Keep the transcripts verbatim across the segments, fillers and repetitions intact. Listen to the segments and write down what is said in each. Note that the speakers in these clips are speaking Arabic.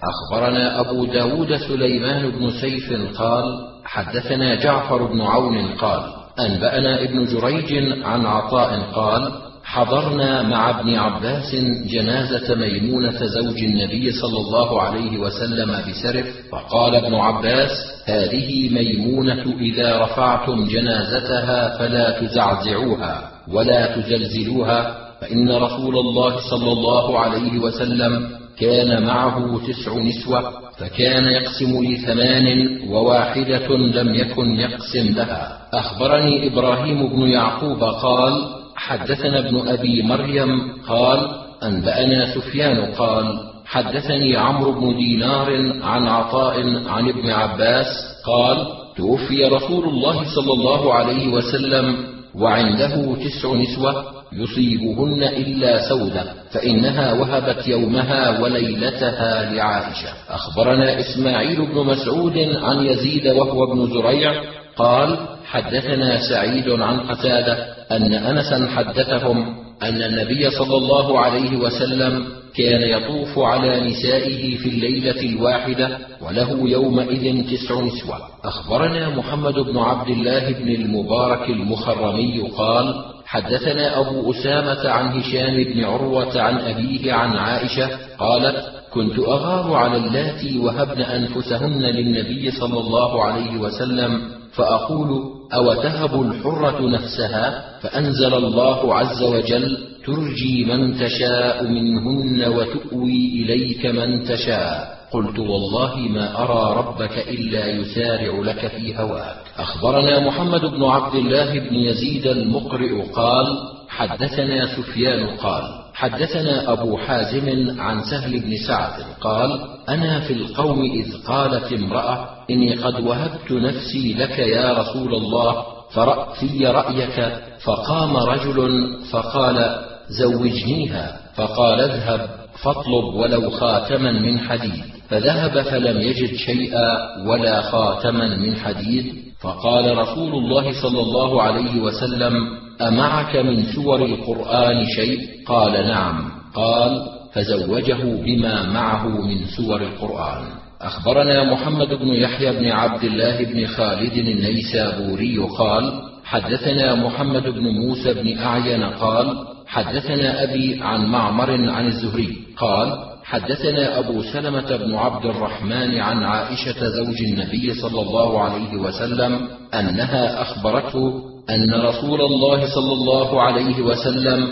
أخبرنا أبو داود سليمان بن سيف قال حدثنا جعفر بن عون قال أنبأنا ابن جريج عن عطاء قال حضرنا مع ابن عباس جنازة ميمونة زوج النبي صلى الله عليه وسلم بسرف، فقال ابن عباس هذه ميمونة إذا رفعتم جنازتها فلا تزعزعوها ولا تزلزلوها، فإن رسول الله صلى الله عليه وسلم كان معه تسع نسوة، فكان يقسم لثمان وواحدة لم يكن يقسم لها. أخبرني إبراهيم بن يعقوب قال حدثنا ابن أبي مريم قال أنبأنا سفيان قال حدثني عمرو بن دينار عن عطاء عن ابن عباس قال توفي رسول الله صلى الله عليه وسلم وعنده تسع نسوة يصيبهن إلا سودة، فإنها وهبت يومها وليلتها لعائشة. أخبرنا إسماعيل بن مسعود عن يزيد وهو ابن زريع قال حدثنا سعيد عن قتادة أن أنسا حدثهم أن النبي صلى الله عليه وسلم كان يطوف على نسائه في الليلة الواحدة وله يومئذ تسع نسوة. أخبرنا محمد بن عبد الله بن المبارك المخرمي قال حدثنا أبو أسامة عن هشام بن عروة عن أبيه عن عائشة قالت كنت أغار على اللاتي وهبن أنفسهن للنبي صلى الله عليه وسلم فأقول أو تهب الحرة نفسها، فأنزل الله عز وجل ترجي من تشاء منهن وتؤوي إليك من تشاء، قلت والله ما أرى ربك إلا يسارع لك في هواك. أخبرنا محمد بن عبد الله بن يزيد المقرئ قال حدثنا سفيان قال حدثنا أبو حازم عن سهل بن سعد قال أنا في القوم إذ قالت امرأة إني قد وهبت نفسي لك يا رسول الله فرأ في رأيك، فقام رجل فقال زوجنيها، فقال اذهب فاطلب ولو خاتما من حديد، فذهب فلم يجد شيئا ولا خاتما من حديد، فقال رسول الله صلى الله عليه وسلم أمعك من سور القرآن شيء؟ قال نعم. قال فزوجه بما معه من سور القرآن. أخبرنا محمد بن يحيى بن عبد الله بن خالد النيسابوري قال حدثنا محمد بن موسى بن أعين قال حدثنا أبي عن معمر عن الزهري قال حدثنا أبو سلمة بن عبد الرحمن عن عائشة زوج النبي صلى الله عليه وسلم أنها أخبرته أن رسول الله صلى الله عليه وسلم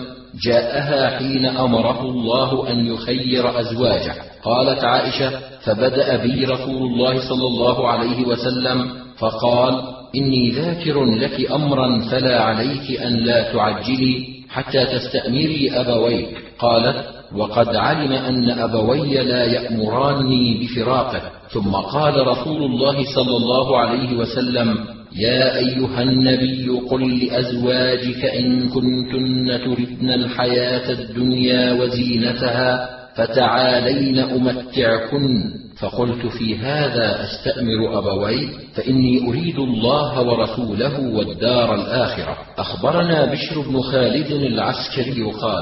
جاءها حين أمره الله أن يخير أزواجه. قالت عائشة فبدأ بي رسول الله صلى الله عليه وسلم فقال إني ذاكر لك أمرا فلا عليك أن لا تعجلي حتى تستأمري أبويك. قالت وقد علم أن أبوي لا يأمراني بفراقه. ثم قال رسول الله صلى الله عليه وسلم يا أيها النبي قل لأزواجك إن كنتن تردن الحياة الدنيا وزينتها فتعالين أمتعكن. فقلت في هذا أستأمر أبوي فإني أريد الله ورسوله والدار الآخرة. أخبرنا بشر بن خالد العسكري قال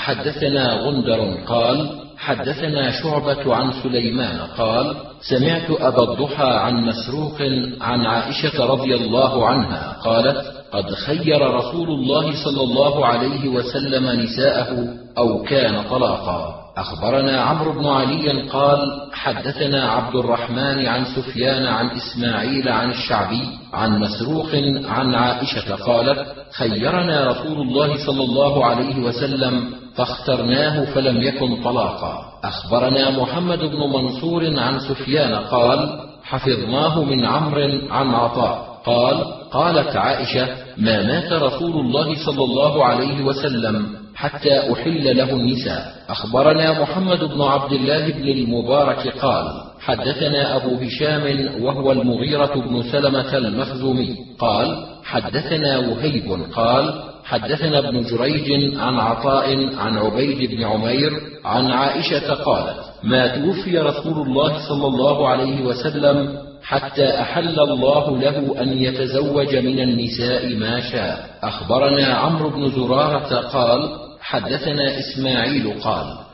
حدثنا غندر قال حدثنا شعبة عن سليمان قال سمعت أبا الضحى عن مسروق عن عائشة رضي الله عنها قالت قد خير رسول الله صلى الله عليه وسلم نساءه أو كان طلاقا. أخبرنا عمرو بن علي قال حدثنا عبد الرحمن عن سفيان عن إسماعيل عن الشعبي عن مسروق عن عائشة قالت خيرنا رسول الله صلى الله عليه وسلم فاخترناه فلم يكن طلاقا. أخبرنا محمد بن منصور عن سفيان قال حفظناه من عمرو عن عطاء قال قالت عائشة ما مات رسول الله صلى الله عليه وسلم حتى أحل له النساء. أخبرنا محمد بن عبد الله بن المبارك قال حدثنا أبو هشام وهو المغيرة بن سلمة المخزومي قال حدثنا وهيب قال حدثنا ابن جريج عن عطاء عن عبيد بن عمير عن عائشة قالت ما توفي رسول الله صلى الله عليه وسلم حتى أحل الله له أن يتزوج من النساء ما شاء. أخبرنا عمرو بن زرارة قال حدثنا إسماعيل قال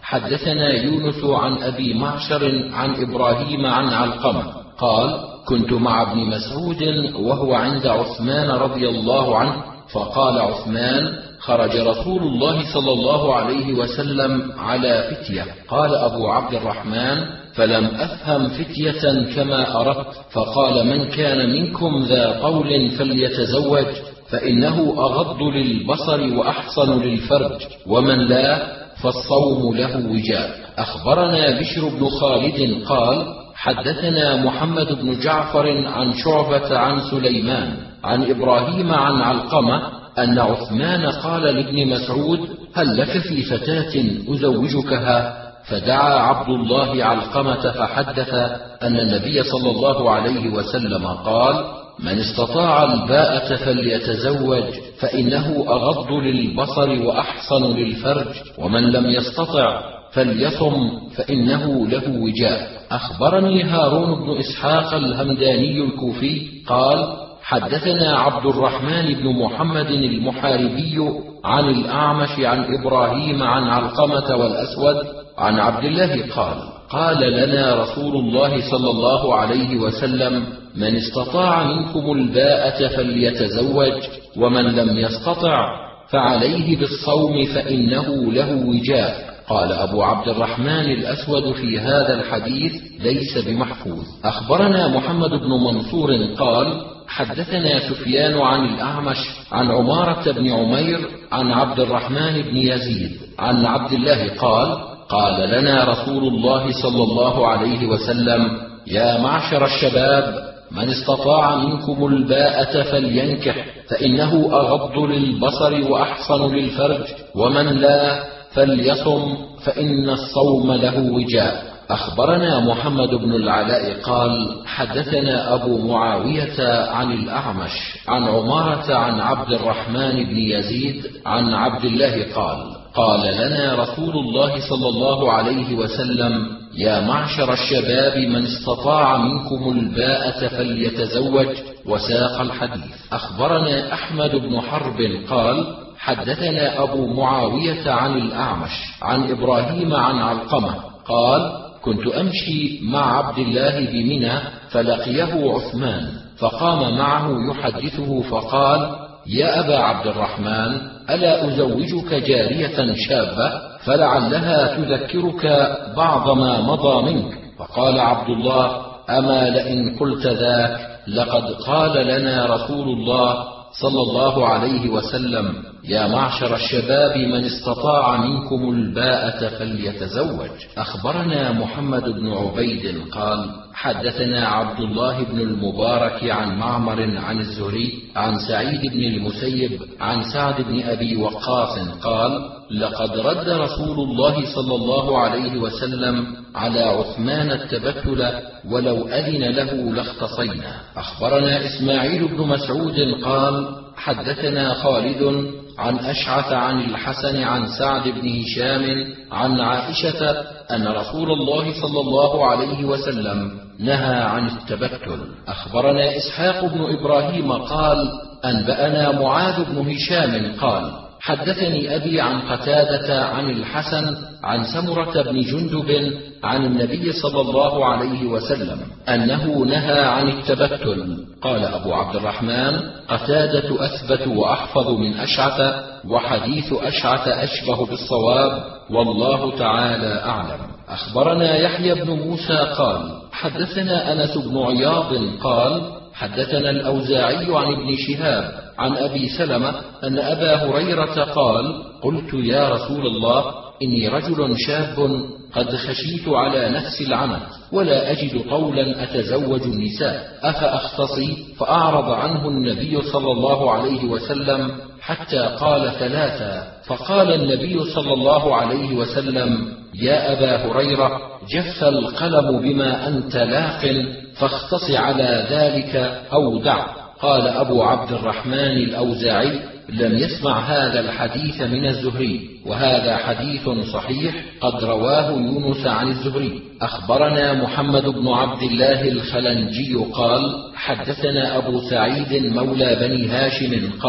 حدثنا يونس عن أبي معشر عن إبراهيم عن علقمة قال: كنت مع ابن مسعود وهو عند عثمان رضي الله عنه، فقال عثمان: خرج رسول الله صلى الله عليه وسلم على فتية. قال أبو عبد الرحمن: فلم أفهم فتية كما أردت، فقال: من كان منكم ذا قول فليتزوج، فإنه أغض للبصر وأحصن للفرج، ومن لا فالصوم له وجاء. أخبرنا بشر بن خالد قال: حدثنا محمد بن جعفر عن شعبة عن سليمان عن إبراهيم عن علقمة أن عثمان قال لابن مسعود: هل لك في فتاة أزوجكها؟ فدعا عبد الله علقمة فحدث أن النبي صلى الله عليه وسلم قال: من استطاع الباءة فليتزوج، فإنه أغض للبصر وأحصن للفرج، ومن لم يستطع فليصم، فإنه له وجاء. أخبرني هارون بن إسحاق الهمداني الكوفي قال: حدثنا عبد الرحمن بن محمد المحاربي عن الأعمش عن إبراهيم عن علقمة والأسود عن عبد الله قال: قال لنا رسول الله صلى الله عليه وسلم: من استطاع منكم الباءة فليتزوج، ومن لم يستطع فعليه بالصوم، فإنه له وجاء. قال أبو عبد الرحمن الأسود في هذا الحديث: ليس بمحفوظ. أخبرنا محمد بن منصور قال: حدثنا سفيان عن الأعمش عن عمارة بن عمير عن عبد الرحمن بن يزيد عن عبد الله قال: قال لنا رسول الله صلى الله عليه وسلم: يا معشر الشباب، من استطاع منكم الباءة فلينكح، فإنه أغض للبصر وأحصن للفرج، ومن لا فليصم، فإن الصوم له وجاء. أخبرنا محمد بن العلاء قال: حدثنا أبو معاوية عن الأعمش عن عمارة عن عبد الرحمن بن يزيد عن عبد الله قال: قال لنا رسول الله صلى الله عليه وسلم: يا معشر الشباب، من استطاع منكم الباءة فليتزوج، وساق الحديث. أخبرنا أحمد بن حرب قال: حدثنا أبو معاوية عن الأعمش عن إبراهيم عن علقمة قال: كنت أمشي مع عبد الله بمنى، فلقيه عثمان، فقام معه يحدثه، فقال: يا أبا عبد الرحمن، ألا أزوجك جارية شابة فلعلها تذكرك بعض ما مضى منك؟ فقال عبد الله: أما لئن قلت ذاك لقد قال لنا رسول الله صلى الله عليه وسلم: يا معشر الشباب، من استطاع منكم الباءة فليتزوج. أخبرنا محمد بن عبيد قال: حدثنا عبد الله بن المبارك عن معمر عن الزهري عن سعيد بن المسيب عن سعد بن أبي وقاص قال: لقد رد رسول الله صلى الله عليه وسلم على عثمان التبتل، ولو أذن له لاختصينا. أخبرنا إسماعيل بن مسعود قال: حدثنا خالد عن أشعث عن الحسن عن سعد بن هشام عن عائشة أن رسول الله صلى الله عليه وسلم نهى عن التبتل. أخبرنا إسحاق بن إبراهيم قال: أنبأنا معاذ بن هشام قال: حدثني أبي عن قتادة عن الحسن عن سمرة بن جندب عن النبي صلى الله عليه وسلم أنه نهى عن التبتل. قال أبو عبد الرحمن: قتادة أثبت وأحفظ من أشعث، وحديث أشعث أشبه بالصواب، والله تعالى أعلم. أخبرنا يحيى بن موسى قال: حدثنا أنس بن عياض قال: حدثنا الأوزاعي عن ابن شهاب عن أبي سلمة أن أبا هريرة قال: قلت يا رسول الله، إني رجل شاب قد خشيت على نفس العنت، ولا أجد قولا أتزوج النساء، أفأختصي؟ فأعرض عنه النبي صلى الله عليه وسلم حتى قال ثلاثا، فقال النبي صلى الله عليه وسلم: يا أبا هريرة، جف القلم بما أنت لاق، فاختص على ذلك أو دع. قال أبو عبد الرحمن الأوزاعي: لم يسمع هذا الحديث من الزهري، وهذا حديث صحيح قد رواه يونس عن الزهري. أخبرنا محمد بن عبد الله الخلنجي قال: حدثنا أبو سعيد مولى بني هاشم قال: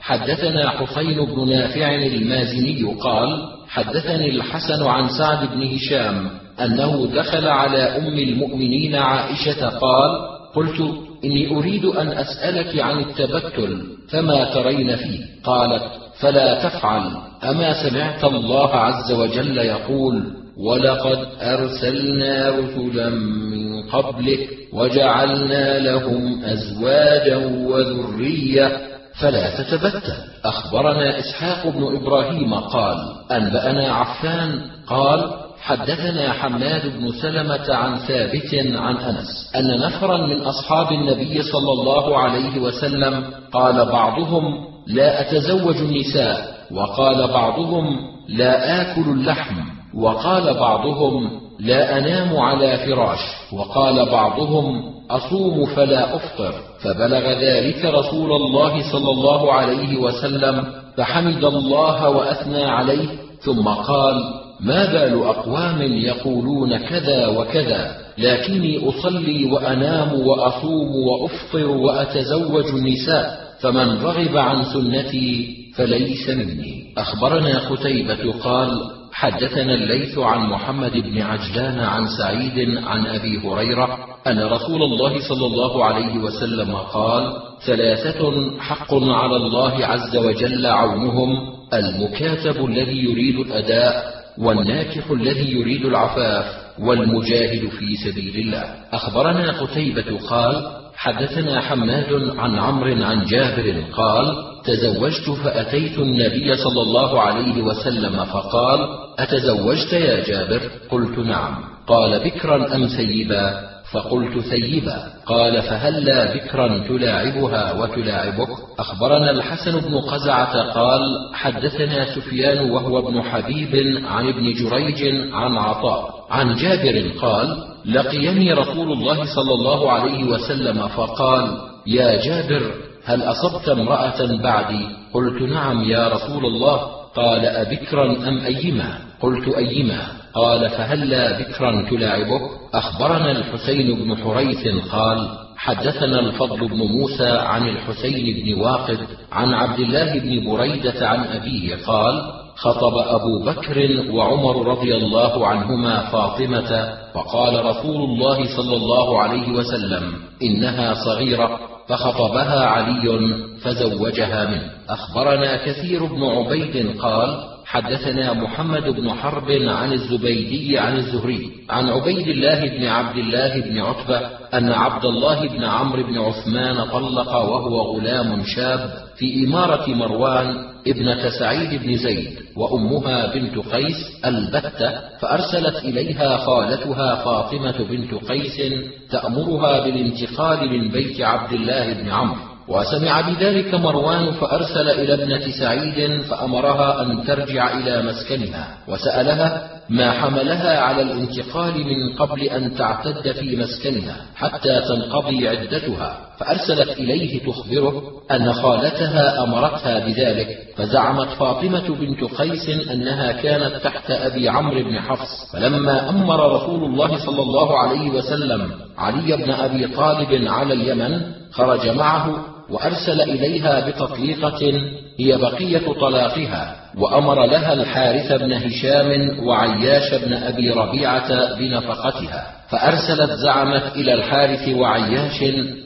حدثنا حسين بن نافع المازني قال حدثني الحسن عن سعد بن هشام أنه دخل على أم المؤمنين عائشة قال قلت إني أريد أن أسألك عن التبتل فما ترين فيه؟ قالت فلا تفعل، أما سمعت الله عز وجل يقول ولقد أرسلنا رسلا من قبلك وجعلنا لهم أزواجا وذرية فلا تتبتل. أخبرنا إسحاق بن إبراهيم قال أنبأنا عفان قال حدثنا حماد بن سلمة عن ثابت عن أنس أن نفرا من أصحاب النبي صلى الله عليه وسلم قال بعضهم لا أتزوج النساء، وقال بعضهم لا آكل اللحم، وقال بعضهم لا أنام على فراش، وقال بعضهم أصوم فلا أفطر. فبلغ ذلك رسول الله صلى الله عليه وسلم فحمد الله وأثنى عليه ثم قال ما بال أقوام يقولون كذا وكذا لكني أصلي وأنام وأصوم وأفطر وأتزوج النساء فمن رغب عن سنتي فليس مني. أخبرنا قتيبة قال حدثنا الليث عن محمد بن عجلان عن سعيد عن أبي هريرة أن رسول الله صلى الله عليه وسلم قال ثلاثة حق على الله عز وجل عونهم: المكاتب الذي يريد الأداء، والناكح الذي يريد العفاف، والمجاهد في سبيل الله. أخبرنا قتيبة قال حدثنا حماد عن عمرو عن جابر قال تزوجت فأتيت النبي صلى الله عليه وسلم فقال أتزوجت يا جابر؟ قلت نعم. قال بكرا أم ثيبا؟ فقلت ثيبا. قال فهلا بكرا تلاعبها وتلاعبك؟ أخبرنا الحسن بن قزعة قال حدثنا سفيان وهو ابن حبيب عن ابن جريج عن عطاء عن جابر قال لقيني رسول الله صلى الله عليه وسلم فقال يا جابر هل أصبت امرأة بعدي؟ قلت نعم يا رسول الله. قال أبكرا أم أيما؟ قلت أيما. قال فهلا بكرا تلاعبك؟ أخبرنا الحسين بن حريث قال حدثنا الفضل بن موسى عن الحسين بن واقد عن عبد الله بن بريدة عن أبيه قال خطب أبو بكر وعمر رضي الله عنهما فاطمة فقال رسول الله صلى الله عليه وسلم إنها صغيرة، فخطبها علي فزوجها منه. أخبرنا كثير بن عبيد قال حدثنا محمد بن حرب عن الزبيدي عن الزهري عن عبيد الله بن عبد الله بن عتبة أن عبد الله بن عمرو بن عثمان طلق وهو غلام شاب في إمارة مروان ابنة سعيد بن زيد وأمها بنت قيس البتة، فأرسلت إليها خالتها فاطمة بنت قيس تأمرها بالانتقال من بيت عبد الله بن عمرو، وسمع بذلك مروان فأرسل إلى ابنة سعيد فأمرها أن ترجع إلى مسكنها، وسألها ما حملها على الانتقال من قبل أن تعتد في مسكنها حتى تنقضي عدتها، فأرسلت إليه تخبره أن خالتها أمرتها بذلك، فزعمت فاطمة بنت قيس أنها كانت تحت أبي عمرو بن حفص، فلما أمر رسول الله صلى الله عليه وسلم علي بن أبي طالب على اليمن خرج معه وأرسل إليها بتطليقة هي بقية طلاقها، وأمر لها الحارث بن هشام وعياش بن أبي ربيعة بنفقتها، فأرسلت زعمت إلى الحارث وعياش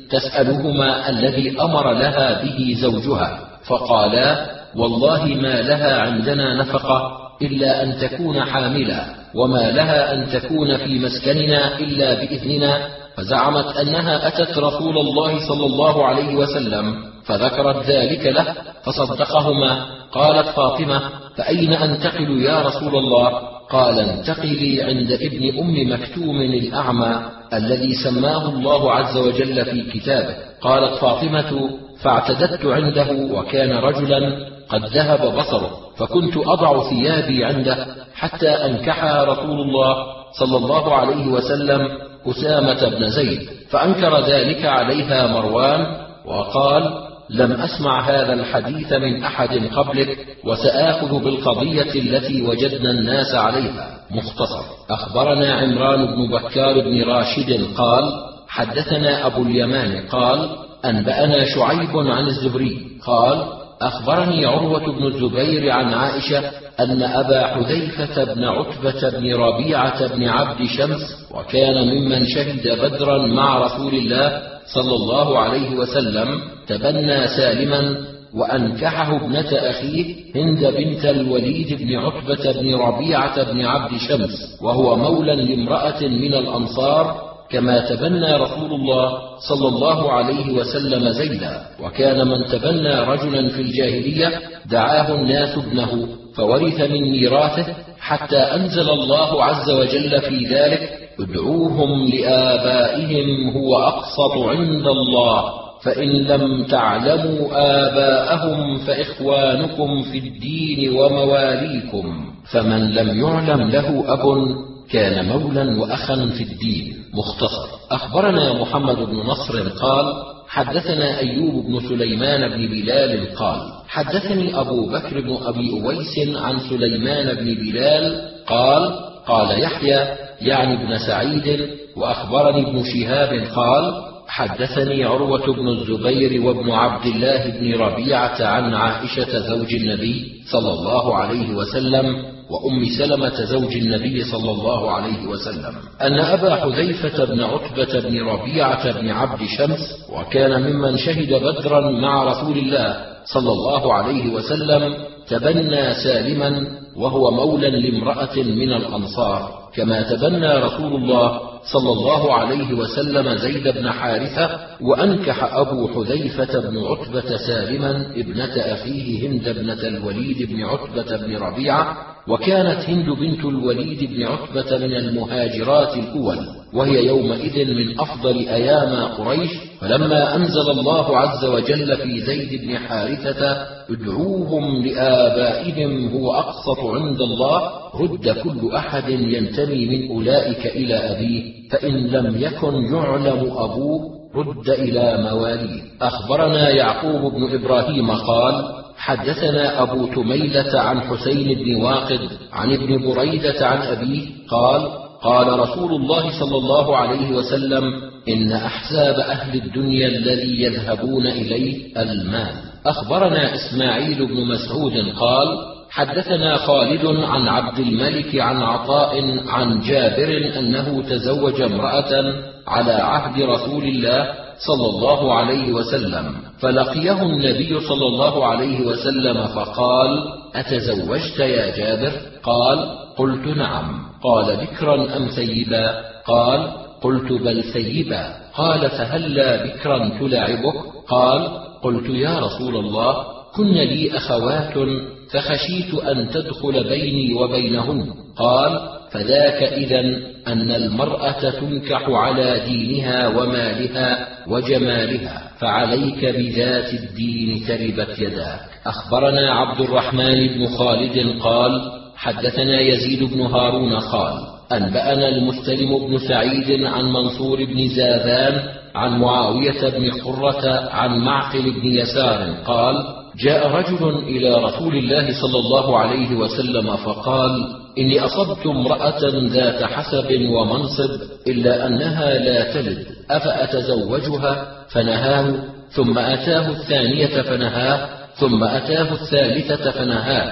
تسألهما الذي أمر لها به زوجها، فقالا والله ما لها عندنا نفقة إلا أن تكون حاملا، وما لها أن تكون في مسكننا إلا بإذننا، فزعمت أنها أتت رسول الله صلى الله عليه وسلم فذكرت ذلك له فصدقهما. قالت فاطمة فأين أنتقل يا رسول الله؟ قال انتقلي عند ابن أم مكتوم الأعمى الذي سماه الله عز وجل في كتابه. قالت فاطمة فاعتددت عنده وكان رجلا قد ذهب بصره، فكنت أضع ثيابي عنده حتى أنكحها رسول الله صلى الله عليه وسلم أسامة بن زيد، فأنكر ذلك عليها مروان وقال لم أسمع هذا الحديث من أحد قبلك، وسآخذ بالقضية التي وجدنا الناس عليها. مختصر. أخبرنا عمران بن بكار بن راشد قال حدثنا أبو اليمان قال أنبأنا شعيب عن الزهري قال أخبرني عروة بن الزبير عن عائشة أن أبا حذيفة بن عتبة بن ربيعة بن عبد شمس، وكان ممن شهد بدرا مع رسول الله صلى الله عليه وسلم، تبنى سالما وأنكحه ابنة أخيه هند بنت الوليد بن عتبة بن ربيعة بن عبد شمس، وهو مولى لامرأة من الأنصار، كما تبنى رسول الله صلى الله عليه وسلم زيدا. وكان من تبنى رجلا في الجاهلية دعاه الناس ابنه فورث من ميراثه، حتى أنزل الله عز وجل في ذلك: ادعوهم لآبائهم هو أقسط عند الله، فإن لم تعلموا آباءهم فإخوانكم في الدين ومواليكم، فمن لم يعلم له أب كان مولا وأخا في الدين. مختصر. أخبرنا محمد بن نصر قال حدثنا أيوب بن سليمان بن بلال قال حدثني أبو بكر بن أبي أويس عن سليمان بن بلال قال قال يحيى يعني ابن سعيد، وأخبرني ابن شهاب قال حدثني عروة بن الزبير وابن عبد الله بن ربيعة عن عائشة زوج النبي صلى الله عليه وسلم وأم سلمة زوج النبي صلى الله عليه وسلم أن أبا حذيفة بن عتبة بن ربيعة بن عبد شمس، وكان ممن شهد بدرا مع رسول الله صلى الله عليه وسلم، تبنى سالما وهو مولى لامرأة من الأنصار، كما تبنى رسول الله صلى الله عليه وسلم زيد بن حارثة، وأنكح أبو حذيفة بن عتبة سالما ابنة أخيه هند بنة الوليد بن عتبة بن ربيعة، وكانت هند بنت الوليد بن عتبة من المهاجرات الأول، وهي يومئذ من أفضل أيام قريش. فلما أنزل الله عز وجل في زيد بن حارثة ادعوهم لآبائهم هو أقسط عند الله، رد كل أحد ينتمي من أولئك إلى أبيه، فإن لم يكن يعلم أبوه رد إلى مواليه. أخبرنا يعقوب بن إبراهيم قال حدثنا أبو تميلة عن حسين بن واقد عن ابن بريدة عن أبيه قال قال رسول الله صلى الله عليه وسلم إن أحزاب أهل الدنيا الذي يذهبون إليه المال. أخبرنا إسماعيل بن مسعود قال حدثنا خالد عن عبد الملك عن عطاء عن جابر أنه تزوج امرأة على عهد رسول الله صلى الله عليه وسلم، فلقيه النبي صلى الله عليه وسلم فقال أتزوجت يا جابر؟ قال قلت نعم. قال بكرا أم ثيبا؟ قال قلت بل ثيبا. قال فهلا بكرا تلاعبك؟ قال قلت يا رسول الله كن لي أخوات فخشيت أن تدخل بيني وبينهن. قال فذاك إذن أن المرأة تنكح على دينها ومالها وجمالها، فعليك بذات الدين تربت يداك. أخبرنا عبد الرحمن بن خالد قال حدثنا يزيد بن هارون قال أنبأنا المستلم بن سعيد عن منصور بن زاذان عن معاوية بن قرة عن معقل بن يسار قال جاء رجل إلى رسول الله صلى الله عليه وسلم فقال إني أصبت امرأة ذات حسب ومنصب إلا أنها لا تلد، أفأتزوجها؟ فنهاه، ثم أتاه الثانية فنهاه، ثم أتاه الثالثة فنهاه،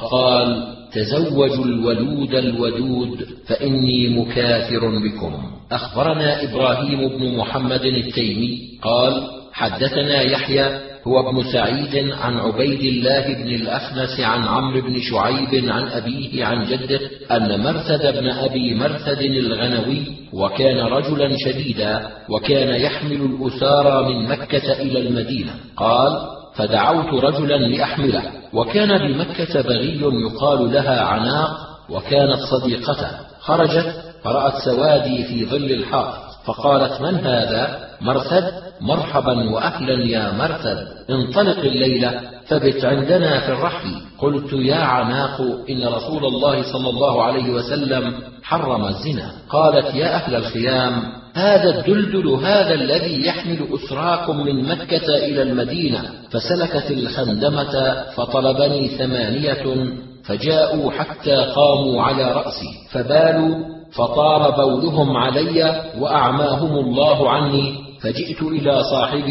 فقال تزوجوا الولود الودود فإني مكاثر بكم. أخبرنا إبراهيم بن محمد التيمي قال حدثنا يحيى هو ابن سعيد عن عبيد الله بن الأخنس عن عمرو بن شعيب عن أبيه عن جده أن مرثد بن أبي مرثد الغنوي وكان رجلا شديدا، وكان يحمل الأسارى من مكة إلى المدينة. قال فدعوت رجلا لأحمله، وكان بمكة بغي يقال لها عناق، وكانت صديقته. خرجت فرأت سوادي في ظل الحائط، فقالت من هذا؟ مرثد. مرحبا وأهلا يا مرثد، انطلق الليلة فبت عندنا في الرحل. قلت يا عناق إن رسول الله صلى الله عليه وسلم حرم الزنا. قالت يا أهل الخيام هذا الدلدل هذا الذي يحمل أسراكم من مكة إلى المدينة. فسلكت الخندمة فطلبني ثمانية فجاءوا حتى قاموا على رأسي فبالوا، فطار بولهم علي وأعماهم الله عني، فجئت إلى صاحبي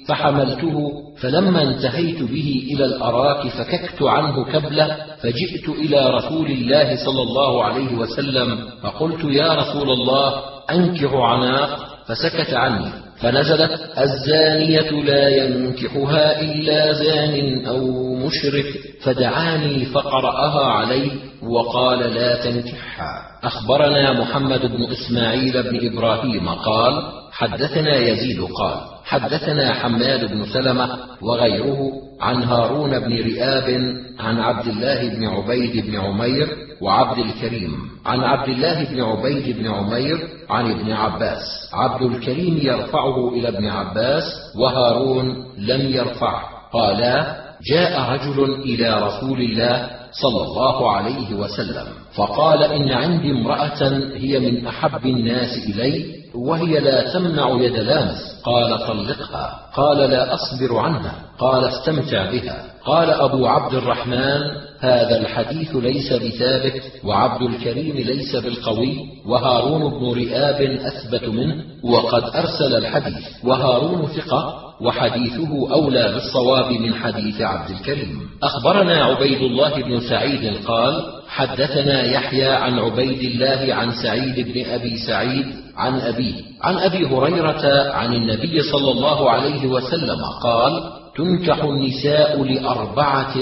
فحملته، فلما انتهيت به إلى الأراك فككت عنه كبله، فجئت إلى رسول الله صلى الله عليه وسلم فقلت: يا رسول الله، أنكح عناق، فسكت عني، فنزلت: الزانية لا ينكحها إلا زان أو مشرك، فدعاني فقرأها عليه وقال: لا تنكحها. أخبرنا محمد بن إسماعيل بن إبراهيم قال: حدثنا يزيد قال: حدثنا حماد بن سلمة وغيره عن هارون بن رئاب عن عبد الله بن عبيد بن عمير وعبد الكريم عن عبد الله بن عبيد بن عمير عن ابن عباس. عبد الكريم يرفعه إلى ابن عباس وهارون لم يرفعه. قالا: جاء رجل إلى رسول الله صلى الله عليه وسلم فقال: إن عندي امرأة هي من أحب الناس إلي، وهي لا تمنع يد لامس. قال: طلقها. قال: لا أصبر عنها. قال: استمتع بها. قال أبو عبد الرحمن: هذا الحديث ليس بثابت، وعبد الكريم ليس بالقوي، وهارون بن رئاب أثبت منه، وقد أرسل الحديث، وهارون ثقة، وحديثه أولى بالصواب من حديث عبد الكريم. أخبرنا عبيد الله بن سعيد قال: حدثنا يحيى عن عبيد الله عن سعيد بن أبي سعيد عن أبيه عن أبي هريرة عن النبي صلى الله عليه وسلم قال: تنكح النساء لأربعة: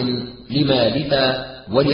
لمالها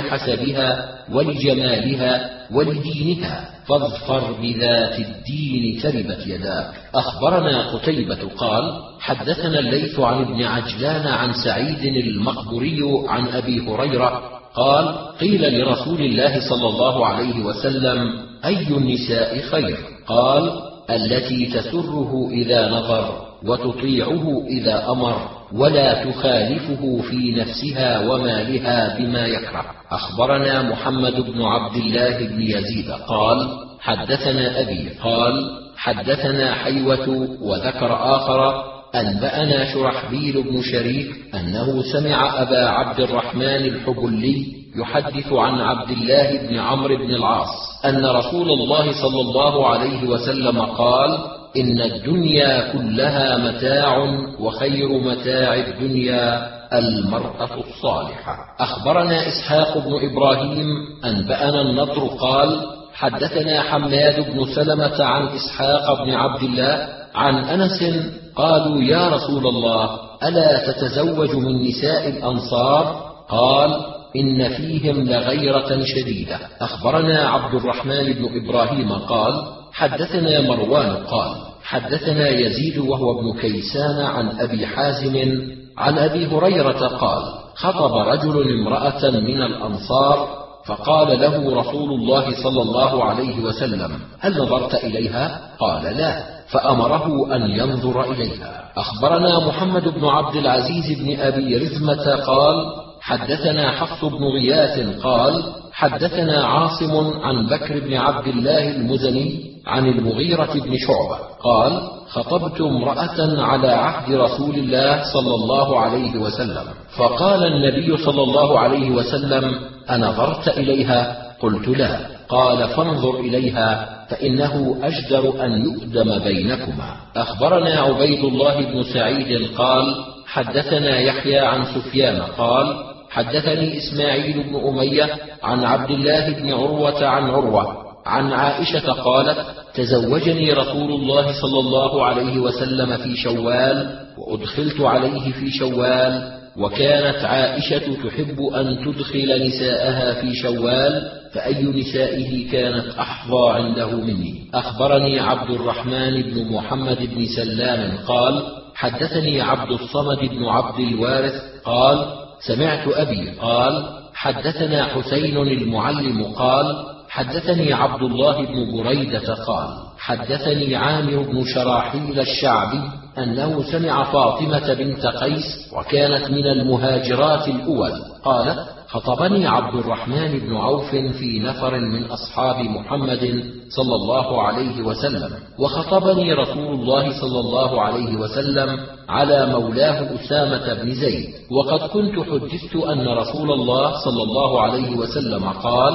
ولحسبها ولجمالها ولدينها، فاظفر بذات الدين تربت يداك. أخبرنا قتيبة قال: حدثنا الليث عن ابن عجلان عن سعيد المقبري عن أبي هريرة قال: قيل لرسول الله صلى الله عليه وسلم: أي النساء خير؟ قال: التي تسره إذا نظر، وتطيعه إذا أمر، ولا تخالفه في نفسها ومالها بما يكره. أخبرنا محمد بن عبد الله بن يزيد قال: حدثنا أبي قال: حدثنا حيوة، وذكر آخر: أنبأنا شرحبيل بن شريك أنه سمع أبا عبد الرحمن الحبلي يحدث عن عبد الله بن عمرو بن العاص أن رسول الله صلى الله عليه وسلم قال: إن الدنيا كلها متاع، وخير متاع الدنيا المرأة الصالحة. أخبرنا إسحاق بن إبراهيم أنبأنا النضر قال: حدثنا حماد بن سلمة عن إسحاق بن عبد الله عن أنس قالوا: يا رسول الله، ألا تتزوج من نساء الأنصار؟ قال: إن فيهم لغيرة شديدة. أخبرنا عبد الرحمن بن إبراهيم قال: حدثنا مروان قال: حدثنا يزيد وهو ابن كيسان عن أبي حازم عن أبي هريرة قال: خطب رجل امرأة من الأنصار، فقال له رسول الله صلى الله عليه وسلم: هل نظرت إليها؟ قال: لا، فأمره أن ينظر إليها. أخبرنا محمد بن عبد العزيز بن أبي رزمة قال: حدثنا حفص بن غياث قال: حدثنا عاصم عن بكر بن عبد الله المزني عن المغيرة بن شعبة قال: خطبت امرأة على عهد رسول الله صلى الله عليه وسلم، فقال النبي صلى الله عليه وسلم: أنظرت إليها؟ قلت: لا. قال: فانظر إليها، فإنه أجدر أن يؤدم بينكما. أخبرنا عبيد الله بن سعيد قال: حدثنا يحيى عن سفيان قال: حدثني إسماعيل بن أمية عن عبد الله بن عروة عن عروة عن عائشة قالت: تزوجني رسول الله صلى الله عليه وسلم في شوال، وأدخلت عليه في شوال، وكانت عائشة تحب أن تدخل نساءها في شوال، فأي نسائه كانت أحظى عنده مني. أخبرني عبد الرحمن بن محمد بن سلام قال: حدثني عبد الصمد بن عبد الوارث قال: سمعت أبي قال: حدثنا حسين المعلم قال: حدثني عبد الله بن بريدة قال: حدثني عامر بن شراحيل الشعبي أنه سمع فاطمة بنت قيس، وكانت من المهاجرات الأول، قالت: خطبني عبد الرحمن بن عوف في نفر من أصحاب محمد صلى الله عليه وسلم، وخطبني رسول الله صلى الله عليه وسلم على مولاه أسامة بن زيد، وقد كنت حدثت أن رسول الله صلى الله عليه وسلم قال: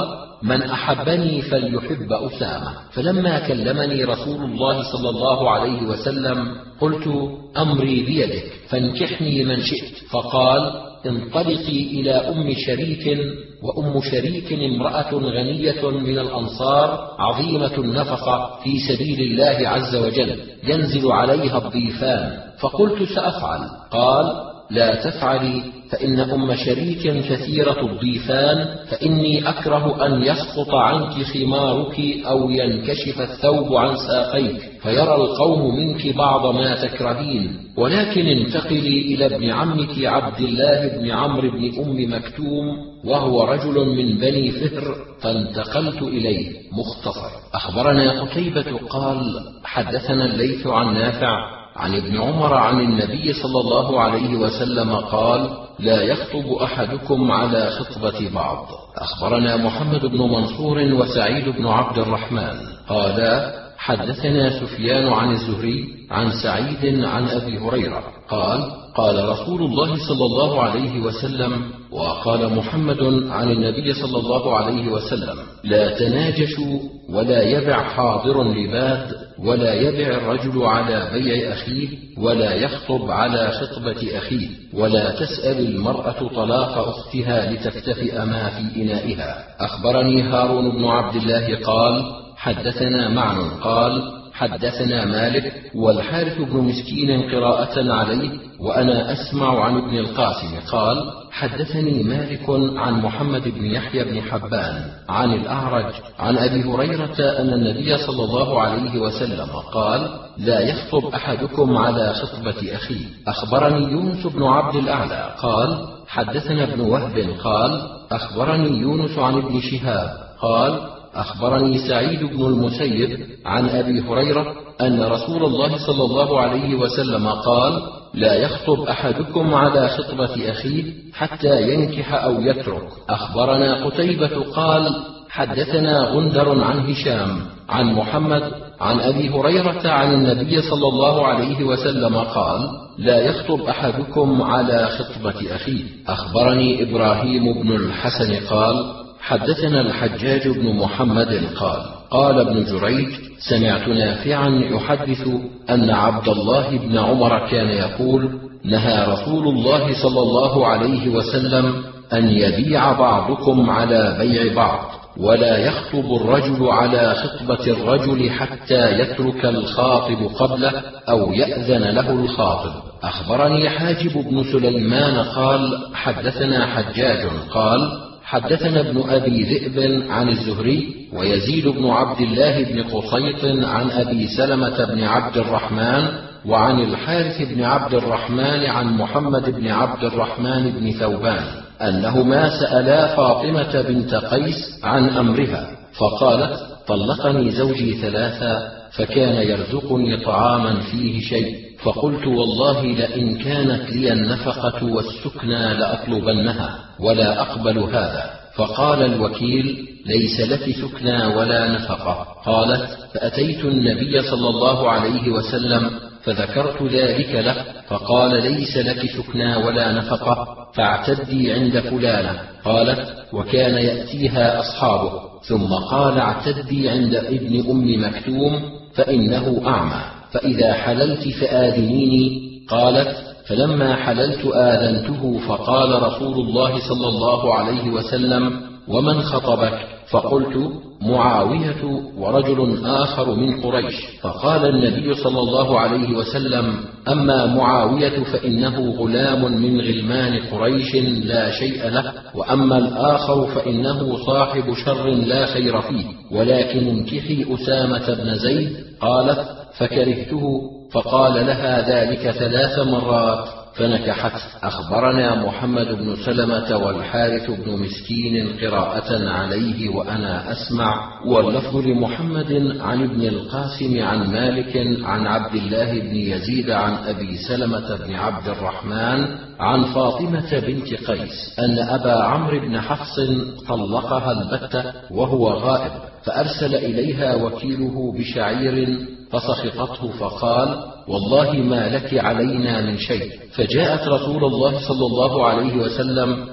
من أحبني فليحب أسامة. فلما كلمني رسول الله صلى الله عليه وسلم قلت أمري بيدك فانكحني من شئت، فقال انطلقي إلى أم شريك، وأم شريك امرأة غنية من الأنصار عظيمة النفقة في سبيل الله عز وجل، ينزل عليها الضيفان. فقلت سأفعل. قال لا تفعلي، فإن أم شريك كثيرة الضيفان، فإني أكره أن يسقط عنك خمارك أو ينكشف الثوب عن ساقيك فيرى القوم منك بعض ما تكرهين، ولكن انتقلي إلى ابن عمك عبد الله بن عمرو بن أم مكتوم، وهو رجل من بني فهر، فانتقلت إليه. مختصر. أخبرنا قتيبة قال حدثنا الليث عن نافع عن ابن عمر عن النبي صلى الله عليه وسلم قال لا يخطب أحدكم على خطبة بعض. أخبرنا محمد بن منصور وسعيد بن عبد الرحمن قالا حدثنا سفيان عن الزهري عن سعيد عن أبي هريرة قال قال رسول الله صلى الله عليه وسلم وقال محمد عن النبي صلى الله عليه وسلم لا تناجشوا ولا يبع حاضر لباد، ولا يبع الرجل على بيع أخيه، ولا يخطب على خطبة أخيه، ولا تسأل المرأة طلاق أختها لتفتفئ ما في إنائها. أخبرني هارون بن عبد الله قال حدثنا معن قال حدثنا مالك والحارث بن مسكين قراءة عليه وأنا أسمع عن ابن القاسم قال حدثني مالك عن محمد بن يحيى بن حبان عن الأعرج عن أبي هريرة أن النبي صلى الله عليه وسلم قال لا يخطب أحدكم على خطبة أخيه. أخبرني يونس بن عبد الأعلى قال حدثنا ابن وهب قال أخبرني يونس عن ابن شهاب قال أخبرني سعيد بن المسيب عن أبي هريرة أن رسول الله صلى الله عليه وسلم قال لا يخطب أحدكم على خطبة أخيه حتى ينكح أو يترك. أخبرنا قتيبة قال حدثنا غندر عن هشام عن محمد عن أبي هريرة عن النبي صلى الله عليه وسلم قال لا يخطب أحدكم على خطبة أخيه. أخبرني إبراهيم بن الحسن قال حدثنا الحجاج بن محمد قال قال ابن جريج سمعت نافعا يحدث أن عبد الله بن عمر كان يقول نهى رسول الله صلى الله عليه وسلم أن يبيع بعضكم على بيع بعض، ولا يخطب الرجل على خطبة الرجل حتى يترك الخاطب قبله أو يأذن له الخاطب. أخبرني حاجب بن سليمان قال حدثنا حجاج قال حدثنا ابن أبي ذئب عن الزهري ويزيد بن عبد الله بن قصيط عن أبي سلمة بن عبد الرحمن وعن الحارث بن عبد الرحمن عن محمد بن عبد الرحمن بن ثوبان أنهما سألا فاطمة بنت قيس عن أمرها فقالت طلقني زوجي ثلاثا فكان يرزقني طعاما فيه شيء، فقلت والله لئن كانت لي النفقة والسكنى لأطلبنها ولا أقبل هذا. فقال الوكيل ليس لك سكنى ولا نفقة. قالت فأتيت النبي صلى الله عليه وسلم فذكرت ذلك له فقال ليس لك سكنى ولا نفقة فاعتدي عند فلانة. قالت وكان يأتيها أصحابه، ثم قال اعتدي عند ابن أم مكتوم فإنه أعمى، فإذا حللت فآذنيني. قالت فلما حللت آذنته فقال رسول الله صلى الله عليه وسلم ومن خطبك؟ فقلت معاوية ورجل آخر من قريش. فقال النبي صلى الله عليه وسلم أما معاوية فإنه غلام من غلمان قريش لا شيء له، وأما الآخر فإنه صاحب شر لا خير فيه، ولكن انكحي أسامة بن زيد. قالت فكرهته، فقال لها ذلك ثلاث مرات فنكحته. أخبرنا محمد بن سلمة والحارث بن مسكين قراءة عليه وأنا أسمع، واللفظ لمحمد عن ابن القاسم عن مالك عن عبد الله بن يزيد عن أبي سلمة بن عبد الرحمن عن فاطمة بنت قيس أن أبا عمرو بن حفص طلقها البتة وهو غائب، فأرسل إليها وكيله بشعير فسخطته فقال والله ما لك علينا من شيء. فجاءت رسول الله صلى الله عليه وسلم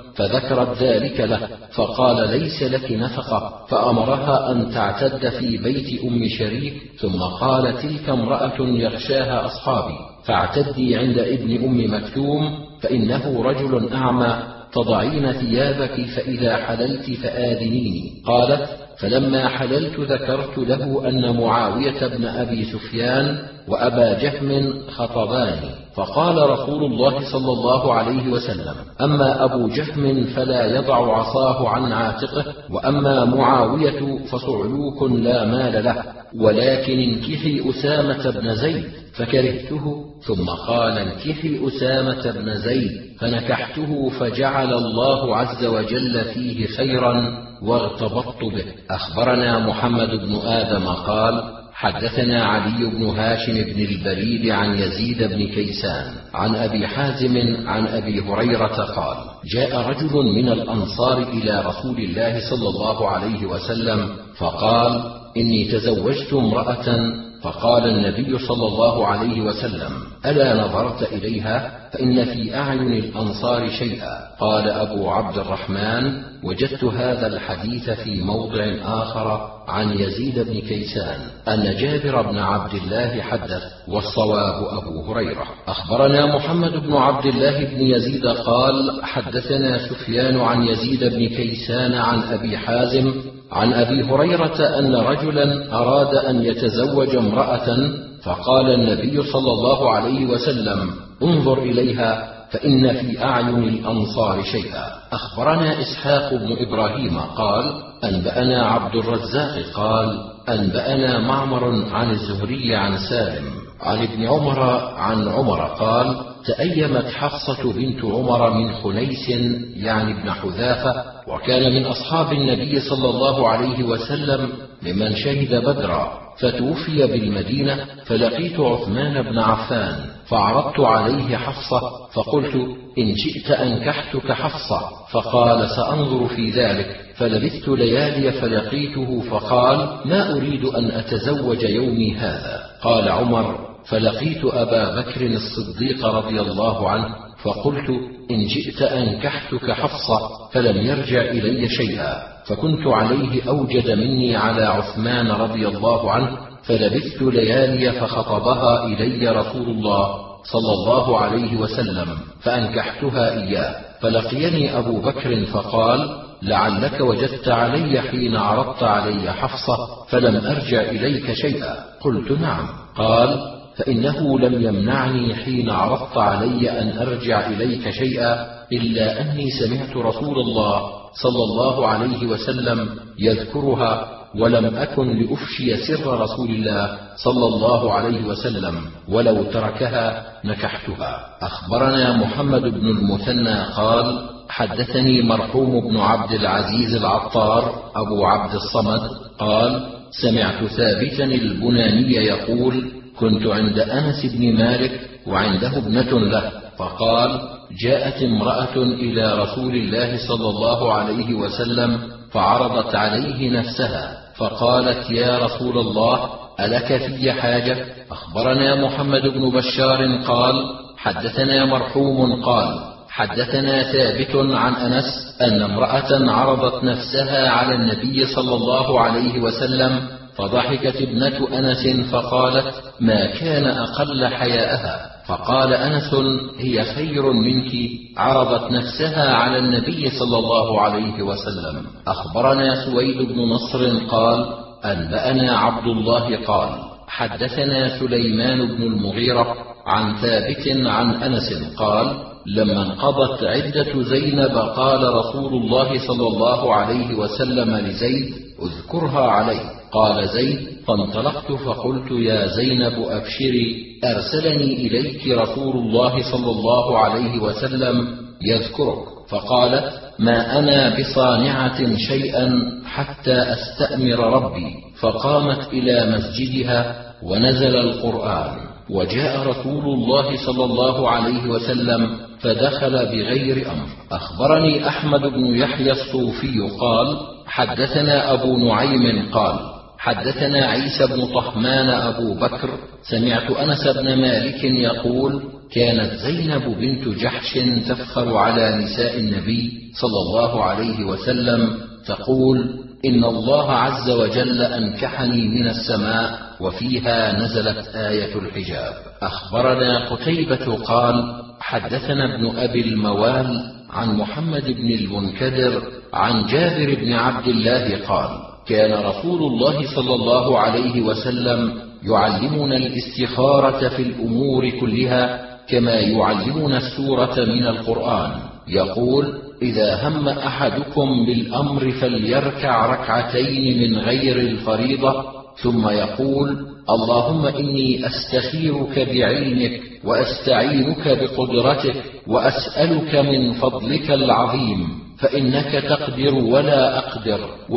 فذكرت ذلك له، فقال ليس لك نفقة، فأمرها أن تعتد في بيت أم شريك، ثم قال تلك امرأة يغشاها أصحابي، فاعتدي عند ابن أم مكتوم فإنه رجل أعمى، تضعين ثيابك فإذا حللت فآذنيني. قالت فلما حللت ذكرت له أن معاوية بن أبي سفيان وأبا جهم خطباني، فقال رسول الله صلى الله عليه وسلم أما أبو جهم فلا يضع عصاه عن عاتقه، وأما معاوية فصعلوك لا مال له، ولكن انكحي أسامة بن زيد، فكرهته، ثم قال انكحي أسامة بن زيد، فنكحته، فجعل الله عز وجل فيه خيرا واغتبطت به. أخبرنا محمد بن آدم قال حدثنا علي بن هاشم بن البريد عن يزيد بن كيسان عن أبي حازم عن أبي هريرة قال جاء رجل من الأنصار إلى رسول الله صلى الله عليه وسلم فقال إني تزوجت امرأة، فقال النبي صلى الله عليه وسلم ألا نظرت إليها؟ فإن في أعين الأنصار شيئا. قال أبو عبد الرحمن وجدت هذا الحديث في موضع آخر عن يزيد بن كيسان أن جابر بن عبد الله حدث، والصواب أبو هريرة. أخبرنا محمد بن عبد الله بن يزيد قال حدثنا سفيان عن يزيد بن كيسان عن أبي حازم عن أبي هريرة أن رجلا أراد أن يتزوج امرأة، فقال النبي صلى الله عليه وسلم انظر إليها فإن في أعين الأنصار شيئا. أخبرنا إسحاق بن إبراهيم قال أنبأنا عبد الرزاق قال أنبأنا معمر عن الزهري عن سالم عن ابن عمر عن عمر قال تأيمت حفصة بنت عمر من خنيس يعني ابن حذافة، وكان من أصحاب النبي صلى الله عليه وسلم ممن شهد بدرا، فتوفي بالمدينة، فلقيت عثمان بن عفان فعرضت عليه حفصة، فقلت إن شئت أنكحتك حفصة، فقال سأنظر في ذلك، فلبثت ليالي فلقيته فقال ما أريد أن أتزوج يومي هذا. قال عمر فلقيت أبا بكر الصديق رضي الله عنه فقلت إن شئت أنكحتك حفصة، فلم يرجع إلي شيئا، فكنت عليه أوجد مني على عثمان رضي الله عنه، فلبثت ليالي فخطبها إلي رسول الله صلى الله عليه وسلم فأنكحتها إياه، فلقيني أبو بكر فقال لعلك وجدت علي حين عرضت علي حفصة فلم أرجع إليك شيئا. قلت نعم. قال فإنه لم يمنعني حين عرضت علي أن أرجع إليك شيئا إلا أني سمعت رسول الله صلى الله عليه وسلم يذكرها، ولم أكن لأفشي سر رسول الله صلى الله عليه وسلم، ولو تركها نكحتها. أخبرنا محمد بن المثنى قال حدثني مرحوم بن عبد العزيز العطار أبو عبد الصمد قال سمعت ثابتا البناني يقول كنت عند أنس بن مالك وعنده ابنة له، فقال جاءت امرأة إلى رسول الله صلى الله عليه وسلم فعرضت عليه نفسها، فقالت يا رسول الله ألك في حاجة؟ أخبرنا محمد بن بشار قال حدثنا مرحوم قال حدثنا ثابت عن أنس أن امرأة عرضت نفسها على النبي صلى الله عليه وسلم، فضحكت ابنة أنس فقالت ما كان أقل حياءها، فقال أنس هي خير منك، عرضت نفسها على النبي صلى الله عليه وسلم. أخبرنا سويد بن نصر قال أنبأنا عبد الله قال حدثنا سليمان بن المغيرة عن ثابت عن أنس قال لما انقضت عدة زينب قال رسول الله صلى الله عليه وسلم لزيد اذكرها علي، قال زيد فانطلقت فقلت يا زينب أبشري، أرسلني إليك رسول الله صلى الله عليه وسلم يذكرك، فقالت ما أنا بصانعة شيئا حتى أستأمر ربي، فقامت إلى مسجدها ونزل القرآن، وجاء رسول الله صلى الله عليه وسلم فدخل بغير أمر. أخبرني أحمد بن يحيى الصوفي قال حدثنا أبو نعيم قال حدثنا عيسى بن طهمان أبو بكر سمعت أنس بن مالك يقول كانت زينب بنت جحش تفخر على نساء النبي صلى الله عليه وسلم تقول: إن الله عز وجل أنكحني من السماء، وفيها نزلت آية الحجاب. أخبرنا قتيبة قال: حدثنا ابن أبي الموال عن محمد بن المنكدر عن جابر بن عبد الله قال: كان رسول الله صلى الله عليه وسلم يعلمنا الاستخارة في الأمور كلها كما يعلمنا السورة من القرآن. يقول: إذا هم أحدكم بالأمر فليركع ركعتين من غير الفريضة، ثم يقول: اللهم إني أستخيرك بعلمك وأستعينك بقدرتك وأسألك من فضلك العظيم، فإنك تقدر ولا أقدر،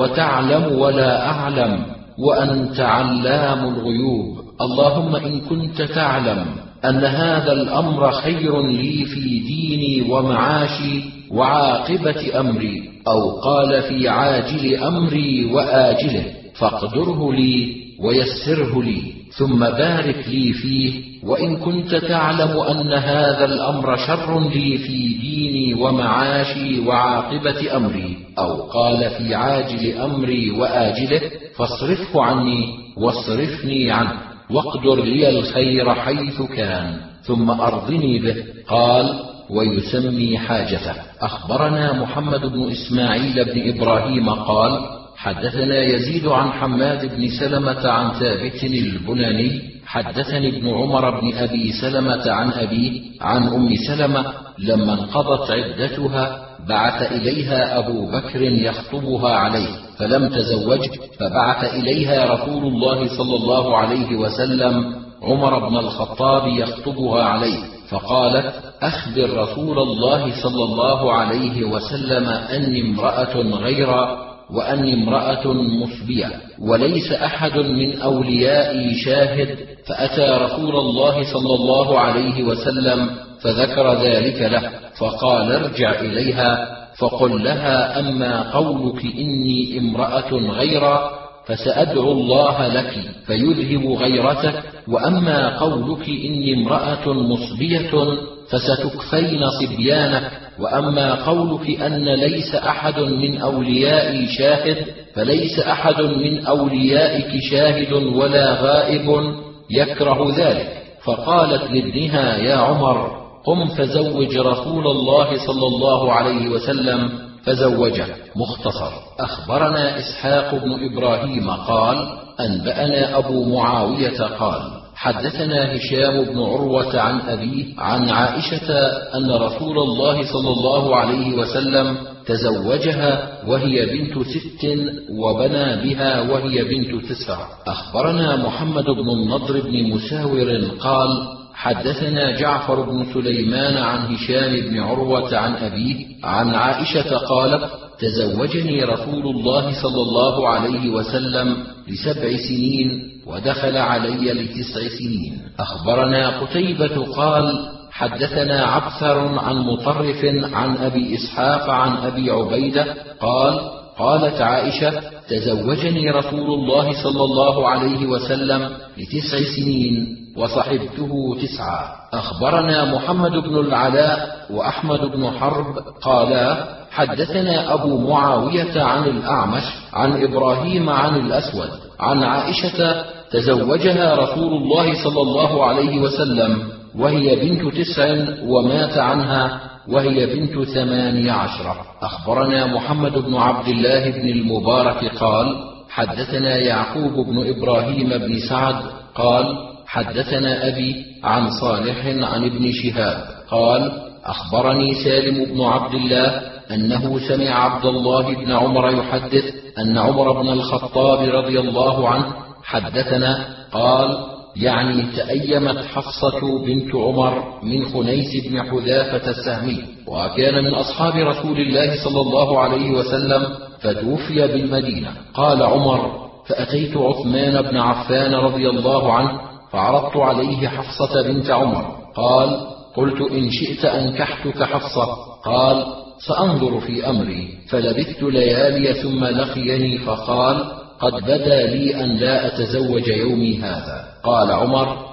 وتعلم ولا أعلم، وأنت علام الغيوب. اللهم إن كنت تعلم أن هذا الأمر خير لي في ديني ومعاشي وعاقبة أمري، أو قال في عاجل أمري وآجله، فاقدره لي ويسره لي، ثم بارك لي فيه. وإن كنت تعلم أن هذا الأمر شر لي في ديني ومعاشي وعاقبة أمري، أو قال في عاجل أمري وآجله، فاصرفه عني واصرفني عنه، واقدر لي الخير حيث كان، ثم أرضني به. قال: ويسمي حاجته. أخبرنا محمد بن إسماعيل بن إبراهيم قال: حدثنا يزيد عن حماد بن سلمة عن ثابت البناني حدثني ابن عمر بن أبي سلمة عن أبيه عن أم سلمة لما انقضت عدتها بعث إليها أبو بكر يخطبها عليه، فلم تزوج، فبعث إليها رسول الله صلى الله عليه وسلم عمر بن الخطاب يخطبها عليه، فقالت: أخبر رسول الله صلى الله عليه وسلم أني امرأة غيرا، وأني امرأة مصبية، وليس أحد من أوليائي شاهد. فأتى رسول الله صلى الله عليه وسلم فذكر ذلك له، فقال: ارجع إليها فقل لها: أما قولك إني امرأة غيرا فسأدعو الله لك فيذهب غيرتك، وأما قولك إني امرأة مصبية فستكفين صبيانك، وأما قولك أن ليس أحد من أوليائي شاهد فليس أحد من أوليائك شاهد ولا غائب يكره ذلك. فقالت لابنها: يا عمر، قم فزوج رسول الله صلى الله عليه وسلم، فزوجه. مختصر. أخبرنا إسحاق بن إبراهيم قال: أنبأنا أبو معاوية قال: حدثنا هشام بن عروة عن أبيه عن عائشة أن رسول الله صلى الله عليه وسلم تزوجها وهي بنت ست وبنى بها وهي بنت تسع. أخبرنا محمد بن النضر بن مساور قال: حدثنا جعفر بن سليمان عن هشام بن عروة عن أبيه عن عائشة قالت: تزوجني رسول الله صلى الله عليه وسلم لسبع سنين ودخل علي لتسع سنين. أخبرنا قتيبة قال: حدثنا عبثر عن مطرف عن أبي إسحاق عن أبي عبيدة قال: قالت عائشة: تزوجني رسول الله صلى الله عليه وسلم لتسع سنين وصحبته تسعة. أخبرنا محمد بن العلاء وأحمد بن حرب قالا: حدثنا أبو معاوية عن الأعمش عن إبراهيم عن الأسود عن عائشة: تزوجها رسول الله صلى الله عليه وسلم وهي بنت تسع ومات عنها وهي بنت ثماني عشرة. أخبرنا محمد بن عبد الله بن المبارك قال: حدثنا يعقوب بن إبراهيم بن سعد قال: حدثنا أبي عن صالح عن ابن شهاب قال: أخبرني سالم بن عبد الله أنه سمع عبد الله بن عمر يحدث أن عمر بن الخطاب رضي الله عنه حدثنا قال: يعني تأيمت حفصة بنت عمر من خنيس بن حذافة السهمي، وكان من أصحاب رسول الله صلى الله عليه وسلم، فتوفي بالمدينة. قال عمر: فأتيت عثمان بن عفان رضي الله عنه فعرضت عليه حفصة بنت عمر. قال: قلت: إن شئت أنكحتك حفصة. قال: سأنظر في أمري. فلبثت ليالي ثم لقيني فقال: قد بدا لي أن لا أتزوج يومي هذا. قال عمر: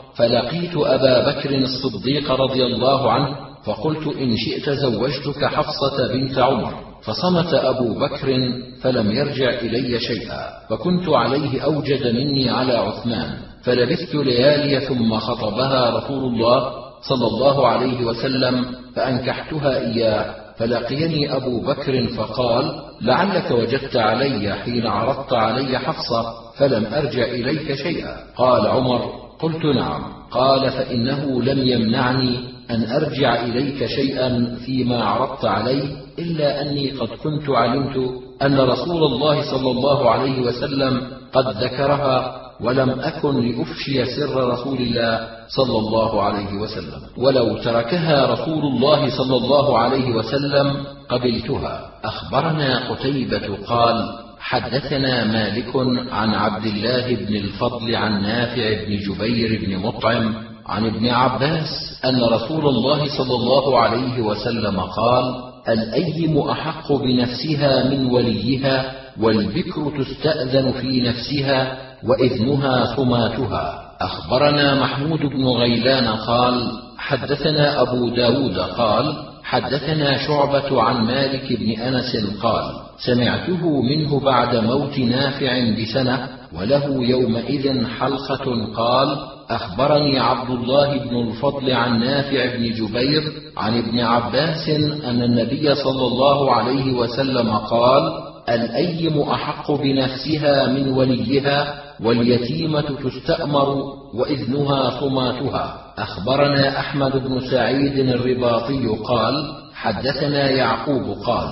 فلقيت أبا بكر الصديق رضي الله عنه فقلت إن شئت زوجتك حفصة بنت عمر، فصمت أبو بكر فلم يرجع إلي شيئا، فكنت عليه أوجد مني على عثمان، فلبثت ليالي ثم خطبها رسول الله صلى الله عليه وسلم فأنكحتها إياه، فلقيني أبو بكر فقال: لعلك وجدت علي حين عرضت علي حفصة فلم أرجع إليك شيئا. قال عمر: قلت نعم. قال: فإنه لم يمنعني أن أرجع إليك شيئا فيما عرضت عليه، إلا أني قد كنت علمت أن رسول الله صلى الله عليه وسلم قد ذكرها، ولم أكن لأفشي سر رسول الله صلى الله عليه وسلم، ولو تركها رسول الله صلى الله عليه وسلم قبلتها. أخبرنا قتيبة قال: حدثنا مالك عن عبد الله بن الفضل عن نافع بن جبير بن مطعم عن ابن عباس أن رسول الله صلى الله عليه وسلم قال: الأيم أحق بنفسها من وليها، والبكر تستأذن في نفسها، وإذنها ثماتها. أخبرنا محمود بن غيلان قال: حدثنا أبو داود قال: حدثنا شعبة عن مالك بن أنس قال: سمعته منه بعد موت نافع بسنة، وله يومئذ حلقة. قال: أخبرني عبد الله بن الفضل عن نافع بن جبير عن ابن عباس أن النبي صلى الله عليه وسلم قال: الأيم أحق بنفسها من وليها، واليتيمة تستأمر، وإذنها ثماتها. أخبرنا أحمد بن سعيد الرباطي قال: حدثنا يعقوب قال: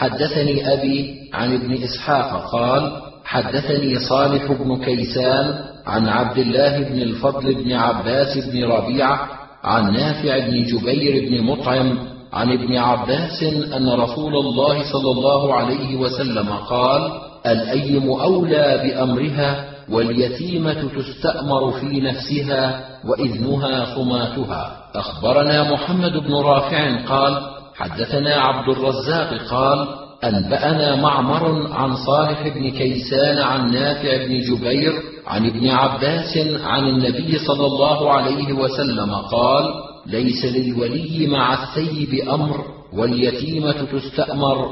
حدثني أبي عن ابن إسحاق قال: حدثني صالح بن كيسان عن عبد الله بن الفضل بن عباس بن ربيعة عن نافع بن جبير بن مطعم عن ابن عباس أن رسول الله صلى الله عليه وسلم قال: الأيم أولى بأمرها، واليتيمة تستأمر في نفسها، وإذنها ثماتها. أخبرنا محمد بن رافع قال: حدثنا عبد الرزاق قال: أنبأنا معمر عن صالح بن كيسان عن نافع بن جبير عن ابن عباس عن النبي صلى الله عليه وسلم قال: ليس للولي مع الثيب أمر، واليتيمة تستأمر،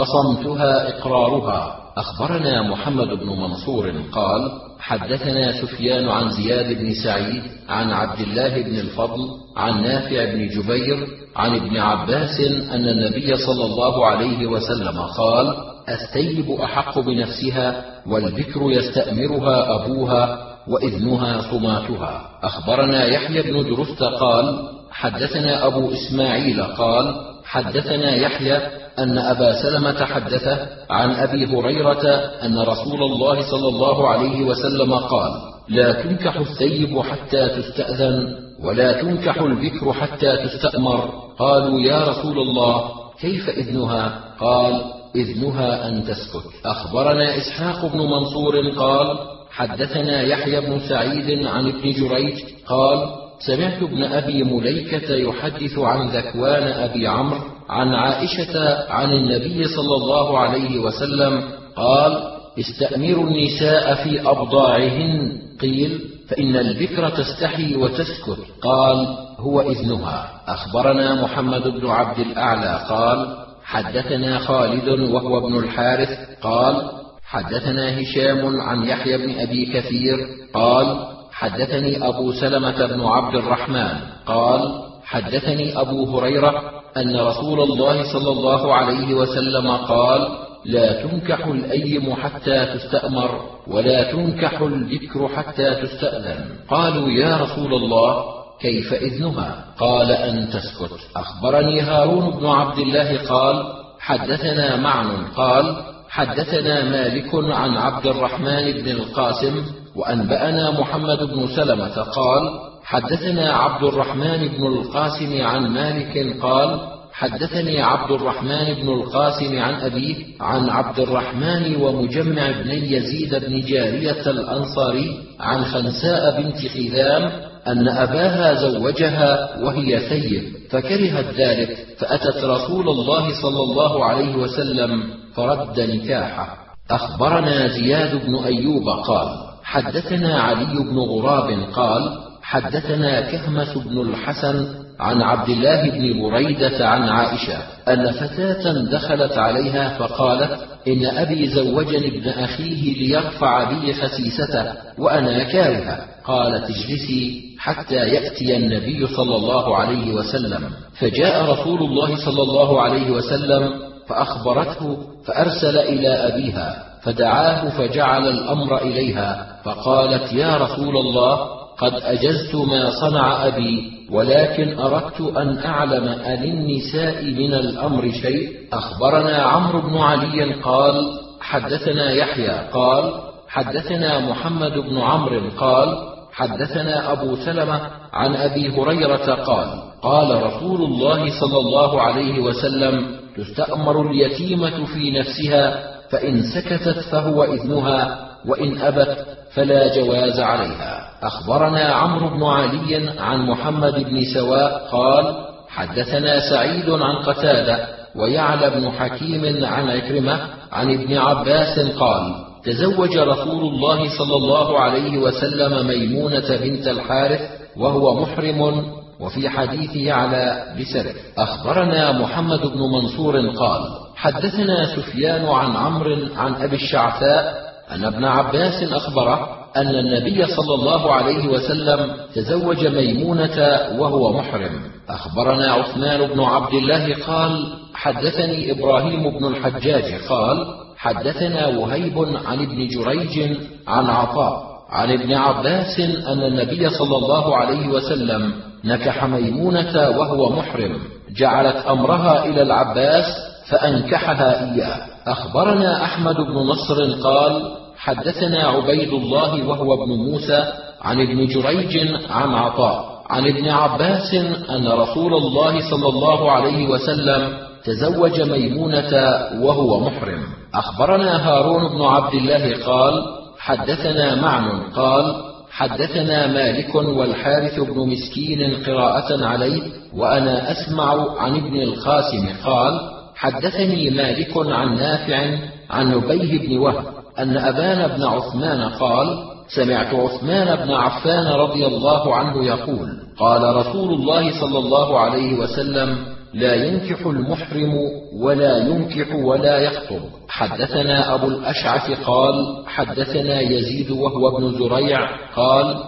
فصمتها إقرارها. أخبرنا محمد بن منصور قال: حدثنا سفيان عن زياد بن سعيد عن عبد الله بن الفضل عن نافع بن جبير عن ابن عباس أن النبي صلى الله عليه وسلم قال: الثيب أحق بنفسها، والبكر يستأمرها أبوها، وإذنها ثماتها. أخبرنا يحيى بن درست قال: حدثنا أبو إسماعيل قال: حدثنا يحيى أن أبا سلمة حدثه عن أبي هريرة أن رسول الله صلى الله عليه وسلم قال: لا تنكح الثيب حتى تستأذن، ولا تنكح البكر حتى تستأمر. قالوا: يا رسول الله، كيف إذنها؟ قال: إذنها أن تسكت. أخبرنا إسحاق بن منصور قال: حدثنا يحيى بن سعيد عن ابن جريج قال: سمعت ابن أبي مليكة يحدث عن ذكوان أبي عمرو عن عائشة عن النبي صلى الله عليه وسلم قال: استأمروا النساء في أبضاعهن. قيل: فإن البكر تستحي وتسكت. قال: هو إذنها. أخبرنا محمد بن عبد الأعلى قال: حدثنا خالد وهو ابن الحارث قال: حدثنا هشام عن يحيى بن أبي كثير قال: حدثني أبو سلمة بن عبد الرحمن قال: حدثني أبو هريرة أن رسول الله صلى الله عليه وسلم قال: لا تنكح الأيم حتى تستأمر، ولا تنكح البكر حتى تستأذن. قالوا: يا رسول الله، كيف إذنها؟ قال: أن تسكت. أخبرني هارون بن عبد الله قال: حدثنا معن قال: حدثنا مالك عن عبد الرحمن بن القاسم، وأنبأنا محمد بن سلمة قال: حدثنا عبد الرحمن بن القاسم عن مالك قال: حدثني عبد الرحمن بن القاسم عن أبيه عن عبد الرحمن ومجمع بن يزيد بن جارية الأنصاري عن خنساء بنت خذام أن أباها زوجها وهي ثيب، فكرهت ذلك، فأتت رسول الله صلى الله عليه وسلم فرد نكاحه. أخبرنا زياد بن أيوب قال: حدثنا علي بن غراب قال: حدثنا كهمة بن الحسن عن عبد الله بن بريدة عن عائشة أن فتاة دخلت عليها فقالت: إن أبي زوجني ابن أخيه ليرفع بي خسيسته وأنا كارهة. قالت: اجلسي حتى يأتي النبي صلى الله عليه وسلم. فجاء رسول الله صلى الله عليه وسلم فأخبرته، فأرسل إلى أبيها فدعاه فجعل الأمر إليها، فقالت: يا رسول الله، قد أجزت ما صنع أبي، ولكن أردت أن أعلم أن النساء من الأمر شيء. أخبرنا عمرو بن علي قال: حدثنا يحيى قال: حدثنا محمد بن عمرو قال: حدثنا أبو سلمة عن أبي هريرة قال: قال رسول الله صلى الله عليه وسلم: تستأمر اليتيمة في نفسها، فإن سكتت فهو إذنها، وإن أبت فلا جواز عليها. أخبرنا عمرو بن علي عن محمد بن سواء قال: حدثنا سعيد عن قتادة ويعلى بن حكيم عن عكرمة عن ابن عباس قال: تزوج رسول الله صلى الله عليه وسلم ميمونة بنت الحارث وهو محرم، وفي حديث يعلى بسره. أخبرنا محمد بن منصور قال: حدثنا سفيان عن عمرو عن أبي الشعثاء أن ابن عباس أخبره أن النبي صلى الله عليه وسلم تزوج ميمونة وهو محرم. أخبرنا عثمان بن عبد الله قال: حدثني إبراهيم بن الحجاج قال: حدثنا وهيب عن ابن جريج عن عطاء عن ابن عباس أن النبي صلى الله عليه وسلم نكح ميمونة وهو محرم، جعلت أمرها إلى العباس فأنكحها إياه. أخبرنا أحمد بن نصر قال: حدثنا عبيد الله وهو ابن موسى عن ابن جريج عن عطاء عن ابن عباس أن رسول الله صلى الله عليه وسلم تزوج ميمونة وهو محرم. أخبرنا هارون بن عبد الله قال: حدثنا معن قال: حدثنا مالك والحارث بن مسكين قراءة عليه وأنا أسمع عن ابن القاسم قال: حدثني مالك عن نافع عن نبيه بن وهب أن أبان بن عثمان قال: سمعت عثمان بن عفان رضي الله عنه يقول: قال رسول الله صلى الله عليه وسلم: لا ينكح المحرم ولا ينكح ولا يخطب. حدثنا أبو الأشعث قال: حدثنا يزيد وهو ابن زريع قال: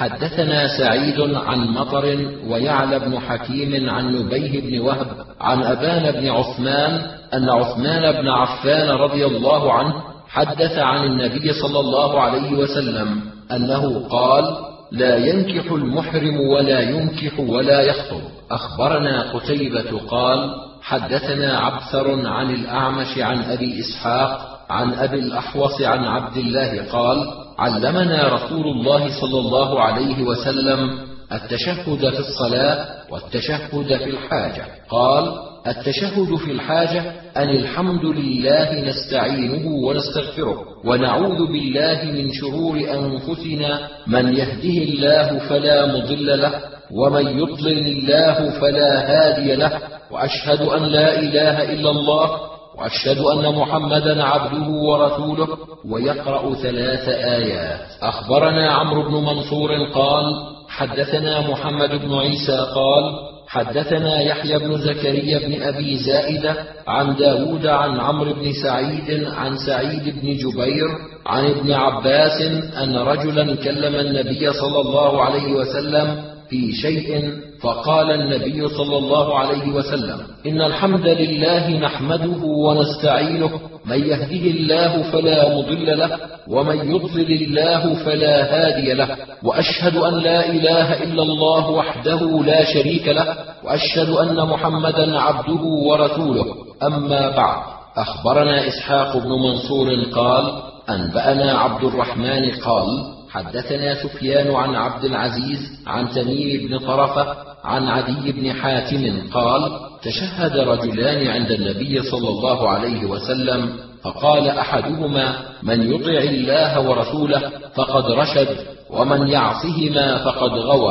حدثنا سعيد عن مطر ويعلى بن حكيم عن نبيه بن وهب عن أبان بن عثمان أن عثمان بن عفان رضي الله عنه حدث عن النبي صلى الله عليه وسلم أنه قال: لا ينكح المحرم ولا ينكح ولا يخطب. أخبرنا قتيبة قال: حدثنا عبثر عن الأعمش عن أبي إسحاق عن أبي الأحوص عن عبد الله قال: علمنا رسول الله صلى الله عليه وسلم التشهد في الصلاة والتشهد في الحاجة. قال: التشهد في الحاجة أن الحمد لله نستعينه ونستغفره ونعوذ بالله من شرور أنفسنا، من يهده الله فلا مضل له ومن يضلل الله فلا هادي له، وأشهد أن لا إله إلا الله وأشهد أن محمدا عبده ورسوله، ويقرأ ثلاث آيات. أخبرنا عمرو بن منصور قال: حدثنا محمد بن عيسى قال: حدثنا يحيى بن زكريا بن أبي زائدة عن داود عن عمرو بن سعيد عن سعيد بن جبير عن ابن عباس أن رجلا كلم النبي صلى الله عليه وسلم في شيء، فقال النبي صلى الله عليه وسلم: إن الحمد لله نحمده ونستعينه، من يهده الله فلا مضل له ومن يضلل الله فلا هادي له، وأشهد أن لا إله إلا الله وحده لا شريك له، وأشهد أن محمدا عبده ورسوله. أما بعد، أخبرنا إسحاق بن منصور قال: أنبأنا عبد الرحمن قال: حدثنا سفيان عن عبد العزيز عن تميم بن طرفة عن عدي بن حاتم قال: تشهد رجلان عند النبي صلى الله عليه وسلم، فقال أحدهما: من يطع الله ورسوله فقد رشد، ومن يعصهما فقد غوى.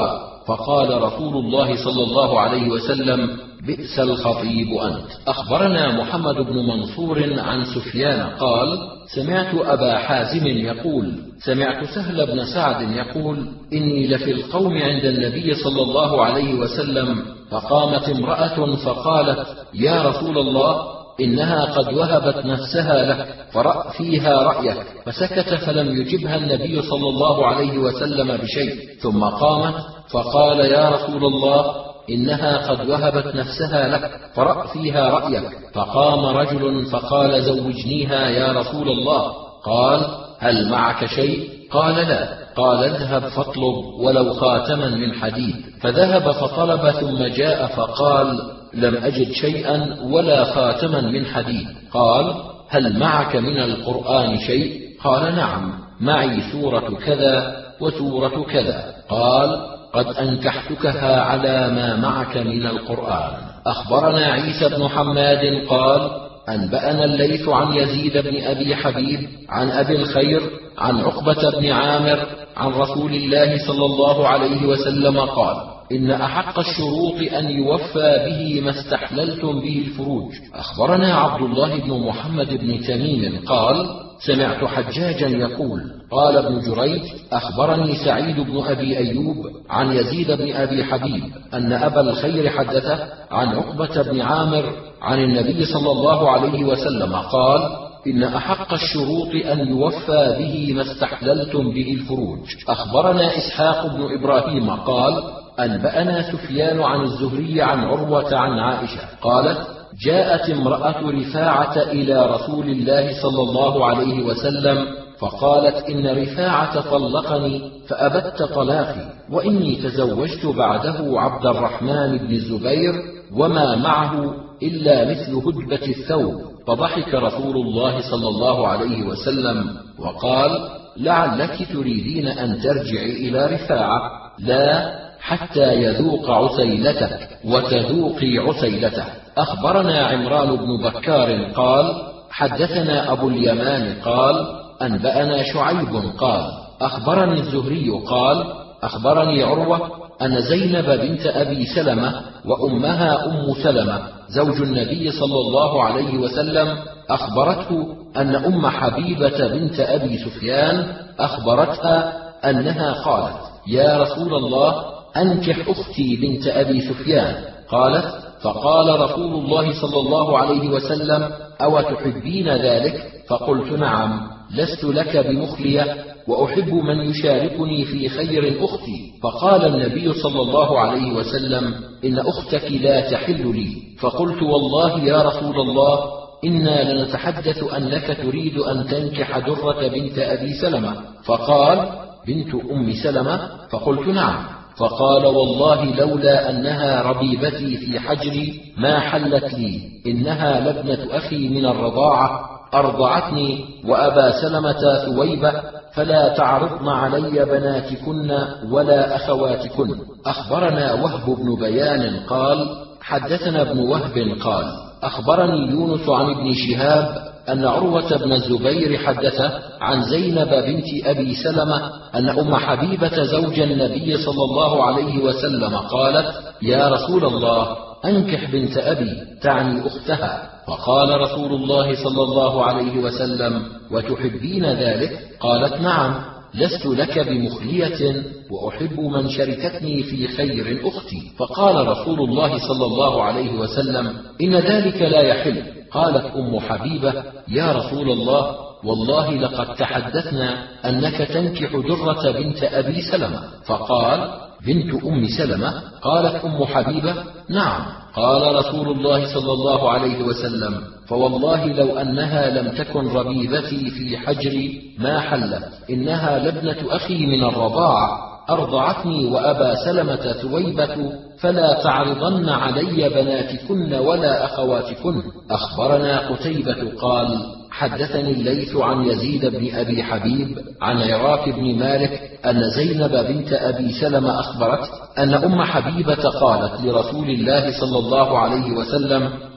فقال رسول الله صلى الله عليه وسلم: بئس الخطيب أنت. أخبرنا محمد بن منصور عن سفيان قال: سمعت أبا حازم يقول: سمعت سهل بن سعد يقول: إني لفي القوم عند النبي صلى الله عليه وسلم، فقامت امرأة فقالت: يا رسول الله، إنها قد وهبت نفسها لك، فرأ فيها رأيك. فسكت فلم يجبها النبي صلى الله عليه وسلم بشيء، ثم قامت فقال: يا رسول الله، إنها قد وهبت نفسها لك، فرأ فيها رأيك. فقام رجل فقال: زوجنيها يا رسول الله. قال: هل معك شيء؟ قال: لا. قال: اذهب فاطلب ولو خاتما من حديد. فذهب فطلب ثم جاء فقال: لم أجد شيئا ولا خاتما من حديد. قال: هل معك من القرآن شيء؟ قال: نعم، معي سورة كذا وسورة كذا. قال: قد أنكحتكها على ما معك من القرآن. أخبرنا عيسى بن حماد قال: أنبأنا الليث عن يزيد بن أبي حبيب عن أبي الخير عن عقبة بن عامر عن رسول الله صلى الله عليه وسلم قال: إن أحق الشروط أن يوفى به ما استحللتم به الفروج. أخبرنا عبد الله بن محمد بن تميم قال: سمعت حجاجا يقول: قال ابن جريج: أخبرني سعيد بن أبي أيوب عن يزيد بن أبي حبيب أن أبا الخير حدثه عن عقبة بن عامر عن النبي صلى الله عليه وسلم قال: إن أحق الشروط أن يوفى به ما استحللتم به الفروج. أخبرنا إسحاق بن إبراهيم قال: أنبأنا سفيان عن الزهري عن عروة عن عائشة قالت: جاءت امرأة رفاعة إلى رسول الله صلى الله عليه وسلم فقالت: إن رفاعة طلقني فأبت طلاقي، وإني تزوجت بعده عبد الرحمن بن الزبير وما معه إلا مثل هدبة الثوب. فضحك رسول الله صلى الله عليه وسلم وقال: لعلك تريدين أن ترجعي إلى رفاعة. لا، حتى يذوق عسيلتك وتذوقي عسيلته. أخبرنا عمران بن بكار قال: حدثنا أبو اليمان قال: أنبأنا شعيب قال: أخبرني الزهري قال: أخبرني عروة أن زينب بنت أبي سلمة وأمها أم سلمة زوج النبي صلى الله عليه وسلم أخبرته أن أم حبيبة بنت أبي سفيان أخبرتها أنها قالت: يا رسول الله، أنكح أختي بنت أبي سفيان. قالت: فقال رسول الله صلى الله عليه وسلم: أو تحبين ذلك؟ فقلت: نعم، لست لك بمخلية، وأحب من يشاركني في خير أختي. فقال النبي صلى الله عليه وسلم: إن أختك لا تحل لي. فقلت: والله يا رسول الله، إنا لنتحدث أنك تريد أن تنكح درة بنت أبي سلمة. فقال: بنت أم سلمة؟ فقلت: نعم. فقال: والله لولا أنها ربيبتي في حجري ما حلت لي، إنها لابنة أخي من الرضاعة أرضعتني وأبا سلمة ثويبة، فلا تعرضن علي بناتكن ولا أخواتكن. أخبرنا وهب بن بيان قال: حدثنا ابن وهب قال: أخبرني يونس عن ابن شهاب أن عروة بن الزبير حدثه عن زينب بنت أبي سلمة أن أم حبيبة زوج النبي صلى الله عليه وسلم قالت: يا رسول الله، أنكح بنت أبي، تعني أختها. فقال رسول الله صلى الله عليه وسلم: وتحبين ذلك؟ قالت: نعم، لست لك بمخلية، وأحب من شركتني في خير أختي. فقال رسول الله صلى الله عليه وسلم: إن ذلك لا يحل. قالت أم حبيبة: يا رسول الله، والله لقد تحدثنا أنك تنكح درة بنت أبي سلمة. فقال: بنت أم سلمة؟ قالت أم حبيبة: نعم. قال رسول الله صلى الله عليه وسلم: فوالله لو أنها لم تكن ربيبتي في حجري ما حلت، إنها لابنة أخي من الرضاعة أرضعتني وأبا سلمة ثويبة، فلا تعرضن علي بناتكن ولا أخواتكن. أخبرنا قتيبة قال: حدثني الليث عن يزيد بن أبي حبيب عن عراك بن مالك أن زينب بنت أبي سلمة أخبرت أن أم حبيبة قالت لرسول الله صلى الله عليه وسلم: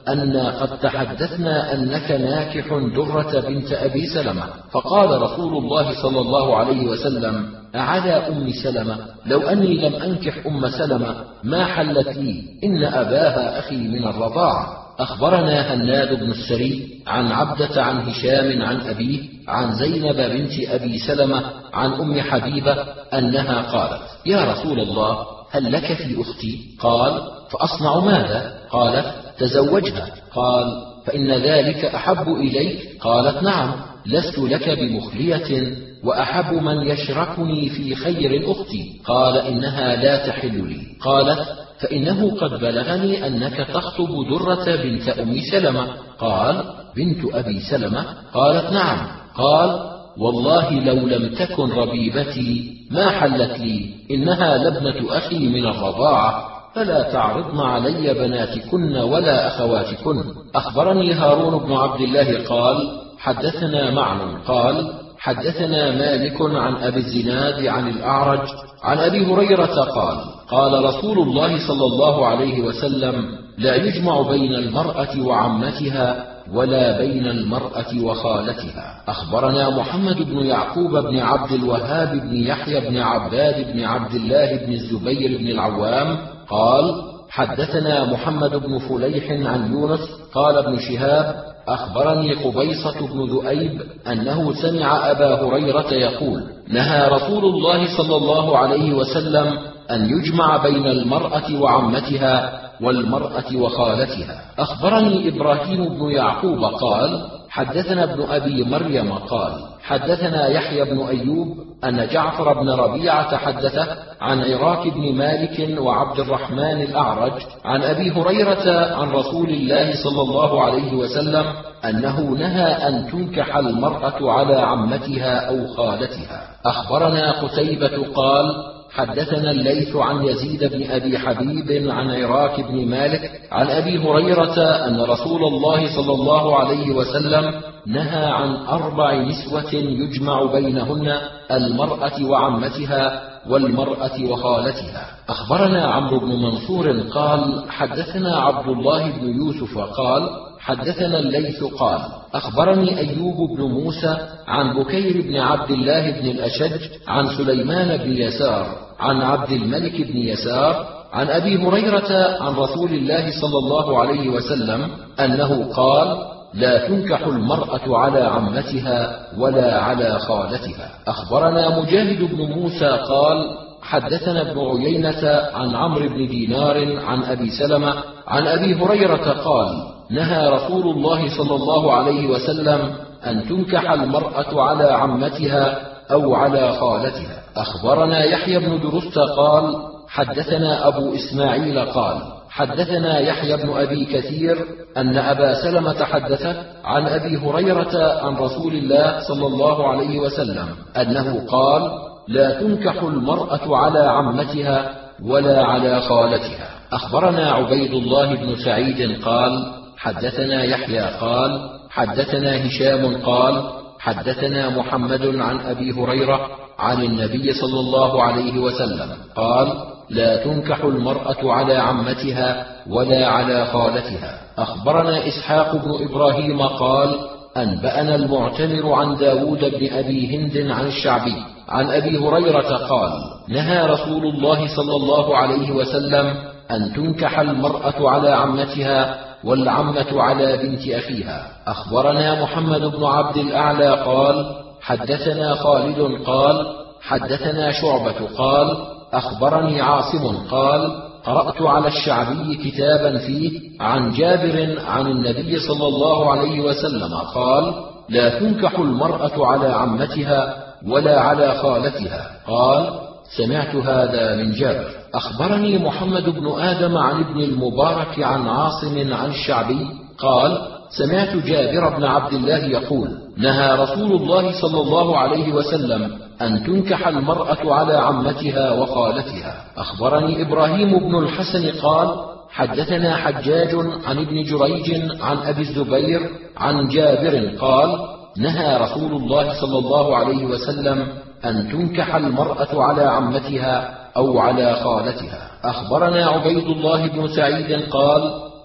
أنا قد تحدثنا أنك ناكح درة بنت أبي سلمة. فقال رسول الله صلى الله عليه وسلم: أعلى أم سلمة، لو أني لم أنكح أم سلمة ما حلت لي، إن أباها أخي من الرضاعة. أخبرنا هناد بن السري عن عبدة عن هشام عن أبيه عن زينب بنت أبي سلمة عن أم حبيبة أنها قالت: يا رسول الله، هل لك في أختي؟ قال: فأصنع ماذا؟ قالت: تزوجها. قال: فإن ذلك أحب إليك؟ قالت: نعم، لست لك بمخلية، وأحب من يشركني في خير أختي. قال: إنها لا تحل لي. قالت: فإنه قد بلغني أنك تخطب درة بنت أم سلمة. قال: بنت أبي سلمة؟ قالت: نعم. قال: والله لو لم تكن ربيبتي ما حلت لي، إنها لابنة أخي من الرضاعة، فلا تعرضن علي بناتكن ولا أخواتكن. أخبرني هارون بن عبد الله قال: حدثنا معن قال: حدثنا مالك عن أبي الزناد عن الأعرج عن أبي هريرة قال: قال رسول الله صلى الله عليه وسلم: لا يجمع بين المرأة وعمتها ولا بين المرأة وخالتها. أخبرنا محمد بن يعقوب بن عبد الوهاب بن يحيى بن عباد بن عبد الله بن الزبير بن العوام قال: حدثنا محمد بن فليح عن يونس قال ابن شهاب: أخبرني قبيصة بن ذؤيب أنه سمع أبا هريرة يقول: نهى رسول الله صلى الله عليه وسلم أن يجمع بين المرأة وعمتها والمرأة وخالتها. أخبرني إبراهيم بن يعقوب قال: حدثنا ابن أبي مريم قال: حدثنا يحيى بن أيوب أن جعفر بن ربيعة حدثه عن عراك بن مالك وعبد الرحمن الأعرج عن أبي هريرة عن رسول الله صلى الله عليه وسلم أنه نهى أن تنكح المرأة على عمتها أو خالتها. أخبرنا قتيبة قال: حدثنا الليث عن يزيد بن أبي حبيب عن عراك بن مالك عن أبي هريرة أن رسول الله صلى الله عليه وسلم نهى عن أربع نسوة يجمع بينهن المرأة وعمتها والمرأة وخالتها. أخبرنا عمرو بن منصور قال: حدثنا عبد الله بن يوسف قال: حدثنا الليث قال: أخبرني أيوب بن موسى عن بكير بن عبد الله بن الأشج عن سليمان بن يسار عن عبد الملك بن يسار عن أبي هريرة عن رسول الله صلى الله عليه وسلم أنه قال: لا تنكح المرأة على عمتها ولا على خالتها. أخبرنا مجاهد بن موسى قال: حدثنا ابن عيينة عن عمرو بن دينار عن أبي سلمة عن أبي هريرة قال: نهى رسول الله صلى الله عليه وسلم أن تنكح المرأة على عمتها أو على خالتها. أخبرنا يحيى بن درست قال: حدثنا أبو إسماعيل قال: حدثنا يحيى بن أبي كثير أن أبا سلمة حدثه عن أبي هريرة عن رسول الله صلى الله عليه وسلم أنه قال: لا تنكح المرأة على عمتها ولا على خالتها. أخبرنا عبيد الله بن سعيد قال: حدثنا يحيى قال: حدثنا هشام قال: حدثنا محمد عن أبي هريرة عن النبي صلى الله عليه وسلم قال: لا تنكح المرأة على عمتها ولا على خالتها. أخبرنا إسحاق بن إبراهيم قال: أنبأنا المعتمر عن داود بن أبي هند عن الشعبي عن أبي هريرة قال: نهى رسول الله صلى الله عليه وسلم أن تنكح المرأة على عمتها والعمة على بنت أخيها. أخبرنا محمد بن عبد الأعلى قال: حدثنا خالد قال: حدثنا شعبة قال: أخبرني عاصم قال: قرأت على الشعبي كتابا فيه عن جابر عن النبي صلى الله عليه وسلم قال: لا تنكح المرأة على عمتها ولا على خالتها. قال: سمعت هذا من جابر. أخبرني محمد بن آدم عن ابن المبارك عن عاصم عن الشعبي قال: سمعت جابر بن عبد الله يقول: نهى رسول الله صلى الله عليه وسلم أن تنكح المرأة على عمتها وخالتها. أخبرني إبراهيم بن الحسن قال: حدثنا حجاج عن ابن جريج عن أبي الزبير عن جابر قال: نهى رسول الله صلى الله عليه وسلم أن تنكح المرأة على عمتها أو على خالتها. أخبرنا عبيد الله بن سعيد قال: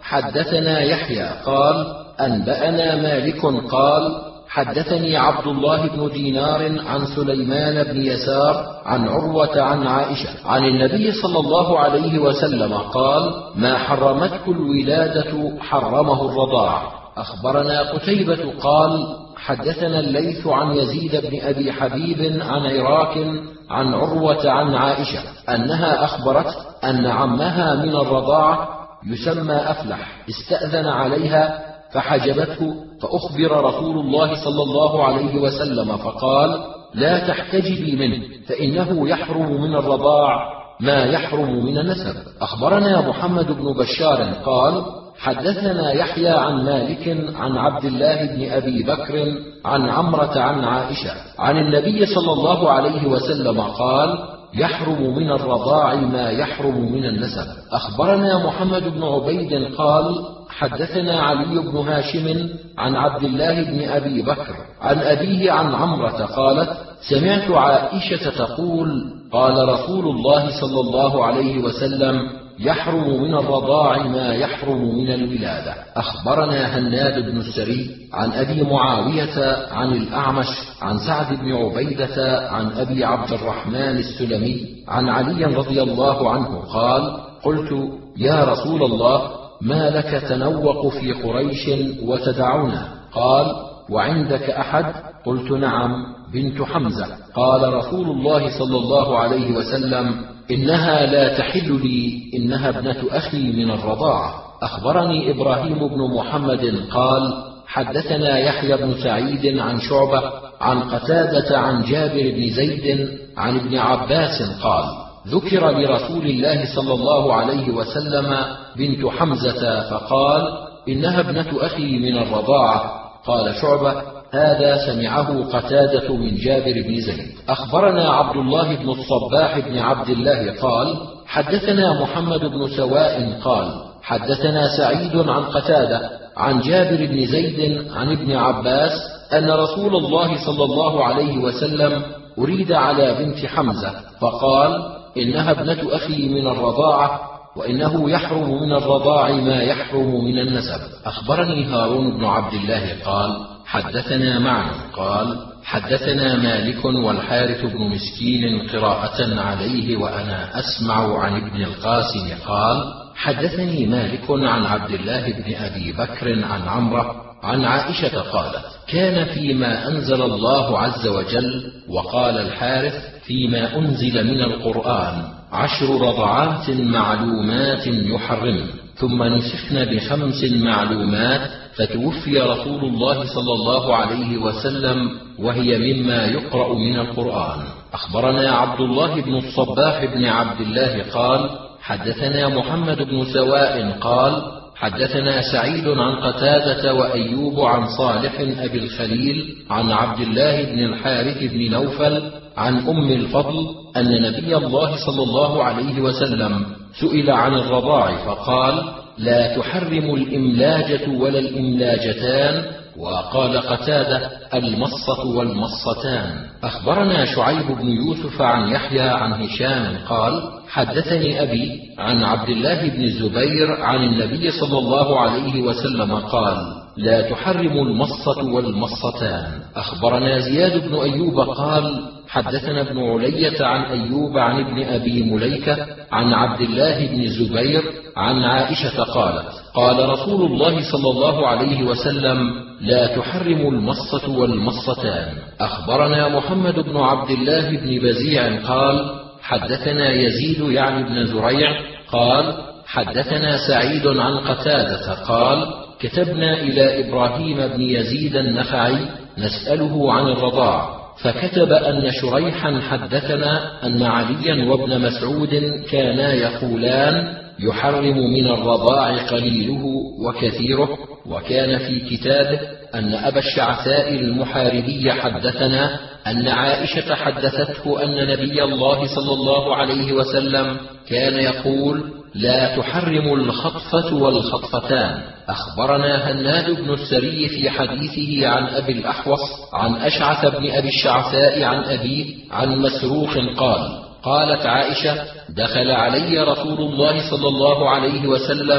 حدثنا يحيى قال أنبأنا مالك قال حدثني عبد الله بن دينار عن سليمان بن يسار عن عروة عن عائشة عن النبي صلى الله عليه وسلم قال ما حرمته الولادة حرمه الرضاع. أخبرنا قتيبة قال حدثنا الليث عن يزيد بن أبي حبيب عن عراك عن عروة عن عائشة أنها أخبرت أن عمها من الرضاعة يسمى أفلح استأذن عليها فحجبته، فأخبر رسول الله صلى الله عليه وسلم فقال لا تحتجبي منه فإنه يحرم من الرضاع ما يحرم من النسب. أخبرنا محمد بن بشار قال حدثنا يحيى عن مالك عن عبد الله بن أبي بكر عن عمرة عن عائشة عن النبي صلى الله عليه وسلم قال يحرم من الرضاع ما يحرم من النسب. أخبرنا محمد بن عبيد قال حدثنا علي بن هاشم عن عبد الله بن أبي بكر عن أبيه عن عمرة قالت سمعت عائشة تقول قال رسول الله صلى الله عليه وسلم يحرم من الرضاع ما يحرم من الولادة. أخبرنا هناد بن السري عن أبي معاوية عن الأعمش عن سعد بن عبيدة عن أبي عبد الرحمن السلمي عن علي رضي الله عنه قال قلت يا رسول الله ما لك تنوق في قريش وتدعونا؟ قال وعندك أحد؟ قلت نعم بنت حمزة. قال رسول الله صلى الله عليه وسلم إنها لا تحل لي إنها ابنة أخي من الرضاعة. أخبرني إبراهيم بن محمد قال حدثنا يحيى بن سعيد عن شعبة عن قتادة عن جابر بن زيد عن ابن عباس قال ذكر لرسول الله صلى الله عليه وسلم بنت حمزة فقال إنها ابنة أخي من الرضاعة. قال شعبة هذا سمعه قتادة من جابر بن زيد. أخبرنا عبد الله بن الصباح بن عبد الله قال حدثنا محمد بن سواء قال حدثنا سعيد عن قتادة عن جابر بن زيد عن ابن عباس أن رسول الله صلى الله عليه وسلم أريد على بنت حمزة فقال إنها ابنة أخي من الرضاعة وإنه يحرم من الرضاع ما يحرم من النسب. أخبرني هارون بن عبد الله قال حدثنا معن قال حدثنا مالك والحارث بن مسكين قراءة عليه وأنا أسمع عن ابن القاسم قال حدثني مالك عن عبد الله بن أبي بكر عن عمرة عن عائشة قالت كان فيما أنزل الله عز وجل وقال الحارث فيما أنزل من القرآن عشر رضعات معلومات يحرم ثم نسخن بخمس معلومات فتوفي رسول الله صلى الله عليه وسلم وهي مما يقرأ من القرآن. أخبرنا عبد الله بن الصباح بن عبد الله قال حدثنا محمد بن سواء قال حدثنا سعيد عن قتادة وأيوب عن صالح أبي الخليل عن عبد الله بن الحارث بن نوفل عن أم الفضل أن نبي الله صلى الله عليه وسلم سئل عن الرضاع فقال لا تحرم الإملاجة ولا الإملاجتان. وقال قتادة المصة والمصتان. أخبرنا شعيب بن يوسف عن يحيى عن هشام قال حدثني أبي عن عبد الله بن الزبير عن النبي صلى الله عليه وسلم قال لا تحرم المصة والمصتان. أخبرنا زياد بن أيوب قال حدثنا ابن علية عن أيوب عن ابن أبي مليكة عن عبد الله بن الزبير عن عائشة قالت قال رسول الله صلى الله عليه وسلم لا تحرم المصة والمصتان. أخبرنا محمد بن عبد الله بن بزيع قال حدثنا يزيد يعني بن زريع قال حدثنا سعيد عن قتادة قال كتبنا إلى إبراهيم بن يزيد النخعي نسأله عن الرضاع فكتب أن شريحا حدثنا أن عليا وابن مسعود كانا يقولان يحرم من الرضاع قليله وكثيره. وكان في كتابه أن أبا الشعثاء المحاربي حدثنا أن عائشة حدثته أن نبي الله صلى الله عليه وسلم كان يقول لا تحرم الخطفة والخطفتان. أخبرنا هناد بن السري في حديثه عن أبي الأحوص عن أشعث بن أبي الشعثاء عن أبيه عن مسروق قال قالت عائشة دخل علي رسول الله صلى الله عليه وسلم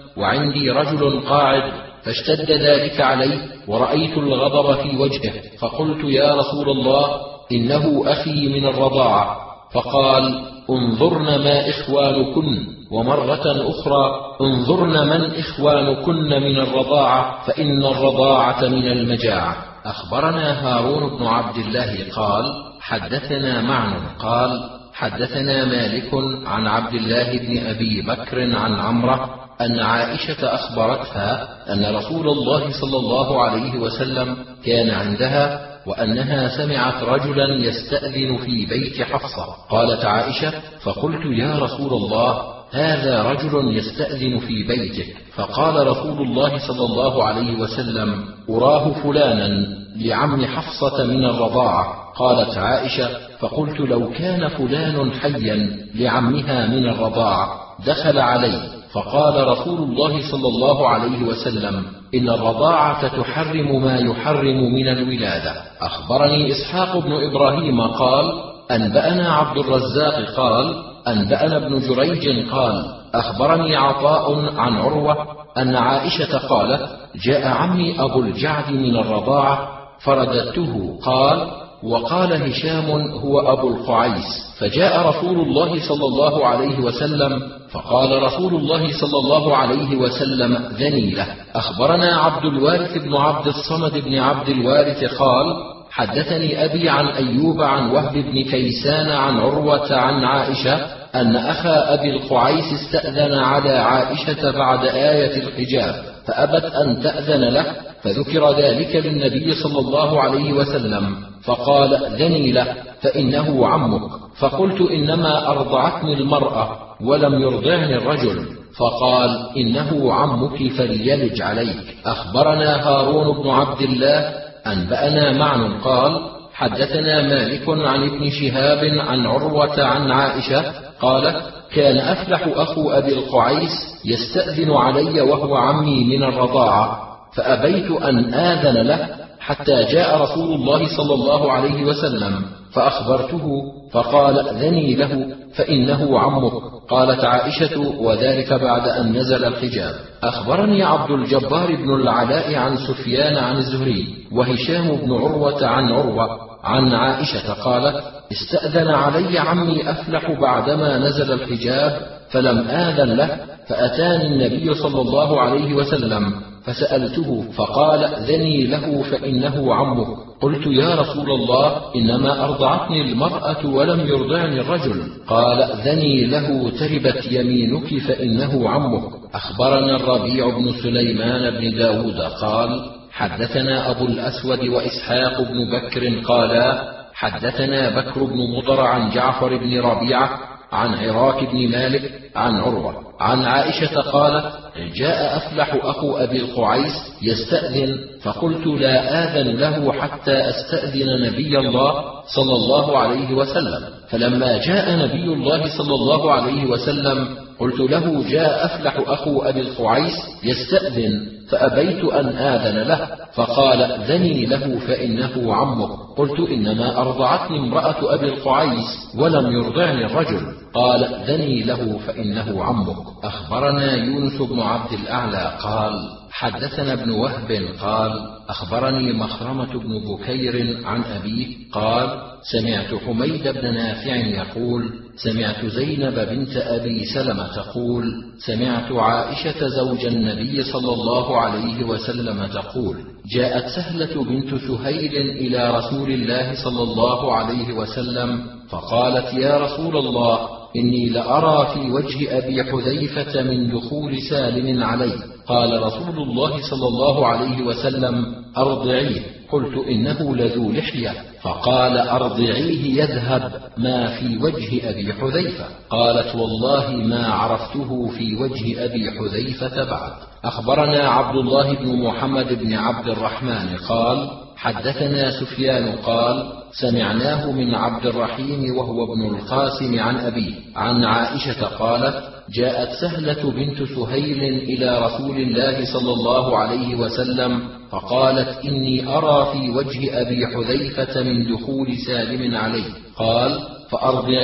وعندي رجل قاعد، فاشتد ذلك عليه ورأيت الغضب في وجهه، فقلت يا رسول الله إنه أخي من الرضاعة. فقال انظرن ما إخوانكن، ومرة أخرى انظرن من إخوانكن من الرضاعة، فإن الرضاعة من المجاعة. أخبرنا هارون بن عبد الله قال حدثنا معن قال حدثنا مالك عن عبد الله بن أبي بكر عن عمرة أن عائشة أخبرتها أن رسول الله صلى الله عليه وسلم كان عندها، وأنها سمعت رجلا يستأذن في بيت حفصة. قالت عائشة فقلت يا رسول الله هذا رجل يستأذن في بيتك، فقال رسول الله صلى الله عليه وسلم أراه فلانا لعم حفصة من الرضاعة. قالت عائشة فقلت لو كان فلان حيا لعمها من الرضاعة دخل عليه، فقال رسول الله صلى الله عليه وسلم إن الرضاعة تحرم ما يحرم من الولادة. أخبرني إسحاق بن إبراهيم قال أنبأنا عبد الرزاق قال أنبأنا ابن جريج قال أخبرني عطاء عن عروة أن عائشة قالت جاء عمي أبو الجعد من الرضاعة فرددته. قال وقال هشام هو أبو القعيس، فجاء رسول الله صلى الله عليه وسلم فقال رسول الله صلى الله عليه وسلم ذني له. أخبرنا عبد الوارث بن عبد الصمد بن عبد الوارث قال حدثني أبي عن أيوب عن وهب بن كيسان عن عروة عن عائشة أن أخا أبي القعيس استأذن على عائشة بعد آية الحجاب فأبت أن تأذن له، فذكر ذلك للنبي صلى الله عليه وسلم فقال ذني له فإنه عمك. فقلت إنما أرضعتني المرأة ولم يرضعني الرجل، فقال إنه عمك فليلج عليك. أخبرنا هارون بن عبد الله أنبأنا معن قال حدثنا مالك عن ابن شهاب عن عروة عن عائشة قالت كان أفلح أخو أبي القعيس يستأذن علي وهو عمي من الرضاعة، فأبيت أن آذن له حتى جاء رسول الله صلى الله عليه وسلم فأخبرته فقال ذني له فإنه عمك. قالت عائشة وذلك بعد أن نزل الحجاب. أخبرني عبد الجبار بن العلاء عن سفيان عن الزهري وهشام بن عروة عن عروة عن عائشة قالت استأذن علي عمي أفلح بعدما نزل الحجاب فلم آذن له، فأتاني النبي صلى الله عليه وسلم فسألته فقال ذني له فإنه عمك. قلت يا رسول الله إنما أرضعتني المرأة ولم يرضعني الرجل. قال ذني له تربت يمينك فإنه عمك. أخبرنا الربيع بن سليمان بن داود قال حدثنا أبو الأسود وإسحاق بن بكر قالا حدثنا بكر بن مضر عن جعفر بن ربيعة عن عراك بن مالك عن عروة عن عائشة قالت جاء أفلح أخو أبي القعيس يستأذن، فقلت لا آذن له حتى أستأذن نبي الله صلى الله عليه وسلم. فلما جاء نبي الله صلى الله عليه وسلم قلت له جاء أفلح أخو أبي القعيس يستأذن، فأبيت أن آذن له، فقال ذني له فإنه عمك. قلت إنما أرضعتني امرأة أبي القعيس ولم يرضعني الرجل. قال ذني له فإنه عمك. أخبرنا يونس بن عبد الأعلى قال حدثنا ابن وهب قال أخبرني مخرمة بن بكير عن أبيه قال سمعت حميد بن نافع يقول سمعت زينب بنت أبي سلمة تقول سمعت عائشة زوج النبي صلى الله عليه وسلم تقول جاءت سهلة بنت سهيل إلى رسول الله صلى الله عليه وسلم فقالت يا رسول الله إني لأرى في وجه أبي حذيفة من دخول سالم عليه. قال رسول الله صلى الله عليه وسلم أرضعيه. قلت إنه لذو لحية، فقال أرضعيه يذهب ما في وجه أبي حذيفة. قالت والله ما عرفته في وجه أبي حذيفة بعد. أخبرنا عبد الله بن محمد بن عبد الرحمن قال حدثنا سفيان قال سمعناه من عبد الرحيم وهو ابن القاسم عن أبيه عن عائشة قالت جاءت سهلة بنت سهيل إلى رسول الله صلى الله عليه وسلم فقالت إني أرى في وجه أبي حذيفة من دخول سالم عليه. قال فأرضعيه.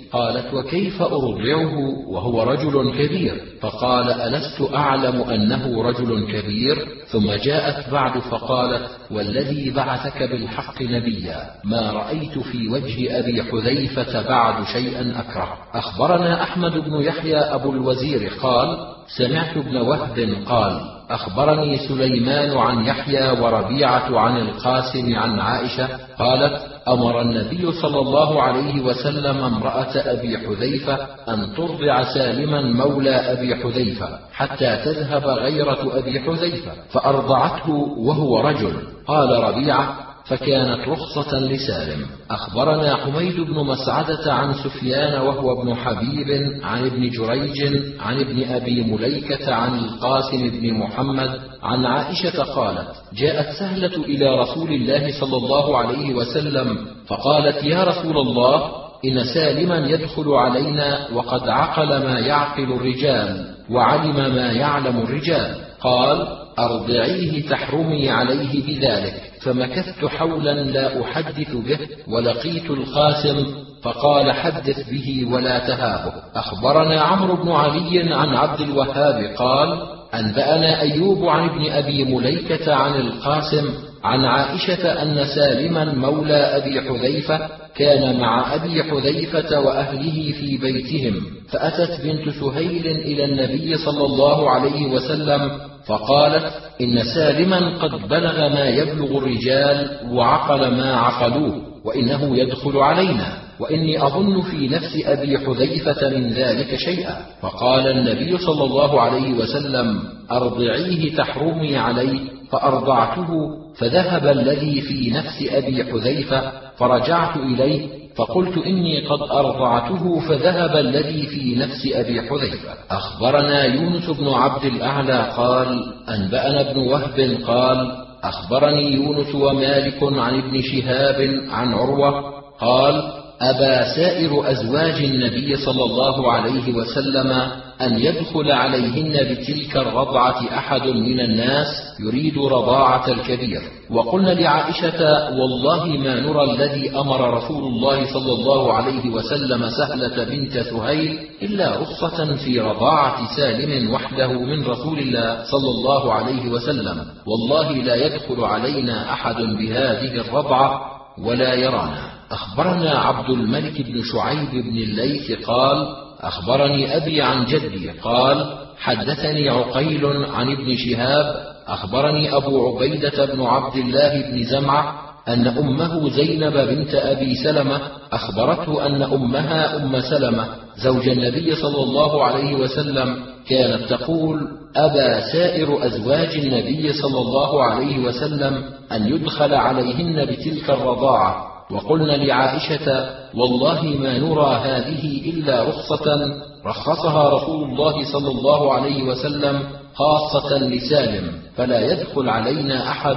قالت: وكيف أرضعه وهو رجل كبير؟ فقال: ألست أعلم أنه رجل كبير؟ ثم جاءت بعد فقالت: والذي بعثك بالحق نبيا ما رأيت في وجه أبي حذيفة بعد شيئا أكره. أخبرنا أحمد بن يحيى أبو الوزير قال: سمعت ابن وهب قال: أخبرني سليمان عن يحيى وربيعة عن القاسم عن عائشة قالت: أمر النبي صلى الله عليه وسلم امرأة أبي حذيفة أن ترضع سالما مولى أبي حذيفة حتى تذهب غيرة أبي حذيفة، فأرضعته وهو رجل. قال ربيعة: فكانت رخصة لسالم. أخبرنا حميد بن مسعدة عن سفيان وهو ابن حبيب عن ابن جريج عن ابن أبي مليكة عن القاسم بن محمد عن عائشة قالت: جاءت سهلة إلى رسول الله صلى الله عليه وسلم فقالت: يا رسول الله، إن سالما يدخل علينا وقد عقل ما يعقل الرجال وعلم ما يعلم الرجال. قال: أرضعيه تحرمي عليه بذلك. فمكثت حولا لا أحدث به، ولقيت القاسم فقال: حدث به ولا تهابه. أخبرنا عمرو بن علي عن عبد الوهاب قال: أنبأنا أيوب عن ابن أبي مليكة عن القاسم عن عائشة أن سالما مولى أبي حذيفة كان مع أبي حذيفة وأهله في بيتهم، فأتت بنت سهيل إلى النبي صلى الله عليه وسلم فقالت: إن سالما قد بلغ ما يبلغ الرجال وعقل ما عقلوه، وإنه يدخل علينا، وإني أظن في نفس أبي حذيفة من ذلك شيئا. فقال النبي صلى الله عليه وسلم: أرضعيه تحرمي عليه. فأرضعته، فذهب الذي في نفس أبي حذيفة، فرجعت إليه فقلت: إني قد أرضعته، فذهب الذي في نفس أبي حذيفة. أخبرنا يونس بن عبد الأعلى قال: أنبأنا ابن وهب قال: أخبرني يونس ومالك عن ابن شهاب عن عروة قال: أبى سائر أزواج النبي صلى الله عليه وسلم أن يدخل عليهن بتلك الرضعة أحد من الناس يريد رضاعة الكبير. وقلنا لعائشة: والله ما نرى الذي أمر رسول الله صلى الله عليه وسلم سهلة بنت سهيل إلا رخصة في رضاعة سالم وحده من رسول الله صلى الله عليه وسلم، والله لا يدخل علينا أحد بهذه الرضعة ولا يرانا. أخبرنا عبد الملك بن شعيب بن الليث قال: أخبرني أبي عن جدي قال: حدثني عقيل عن ابن شهاب أخبرني أبو عبيدة بن عبد الله بن زمعة أن أمه زينب بنت أبي سلمة أخبرته أن أمها أم سلمة زوج النبي صلى الله عليه وسلم كانت تقول: أبى سائر أزواج النبي صلى الله عليه وسلم أن يدخل عليهن بتلك الرضاعة. وقلنا لعائشة: والله ما نرى هذه إلا رخصة رخصها رسول الله صلى الله عليه وسلم خاصة لسالم، فلا يدخل علينا أحد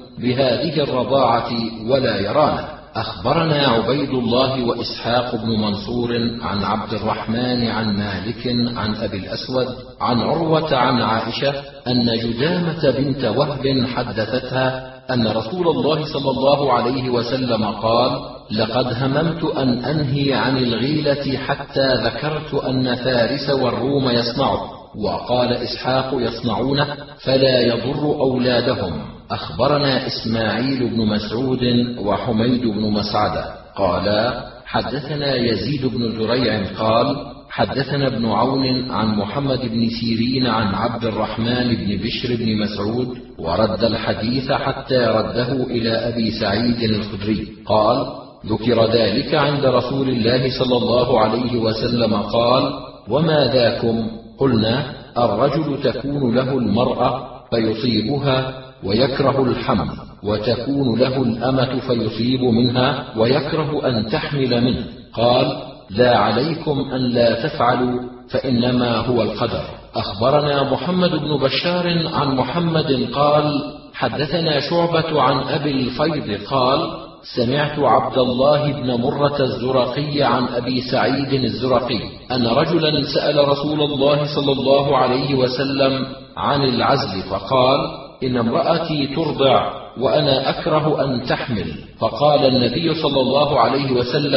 بهذه الرضاعة ولا يرانا. أخبرنا عبيد الله وإسحاق بن منصور عن عبد الرحمن عن مالك عن أبي الأسود عن عروة عن عائشة أن جدامة بنت وهب حدثتها أن رسول الله صلى الله عليه وسلم قال: لقد هممت أن أنهي عن الغيلة حتى ذكرت أن فارس والروم يصنعه، وقال إسحاق: يصنعونه فلا يضر أولادهم. أخبرنا إسماعيل بن مسعود وحميد بن مسعدة قالا: حدثنا يزيد بن زريع قال: حدثنا ابن عون عن محمد بن سيرين عن عبد الرحمن بن بشر بن مسعود، ورد الحديث حتى رده إلى أبي سعيد الخدري قال: ذكر ذلك عند رسول الله صلى الله عليه وسلم قال: وما ذاكم؟ قلنا: الرجل تكون له المرأة فيصيبها ويكره الحمل، وتكون له الأمة فيصيب منها ويكره أن تحمل منه. قال: لا عليكم أن لا تفعلوا، فإنما هو القدر. أخبرنا محمد بن بشار عن محمد قال: حدثنا شعبة عن أبي الفيض قال: سمعت عبد الله بن مرة الزرقي عن أبي سعيد الزرقي أن رجلا سأل رسول الله صلى الله عليه وسلم عن العزل، فقال: إن امرأتي ترضع وأنا أكره أن تحمل. فقال النبي صلى الله عليه وسلم: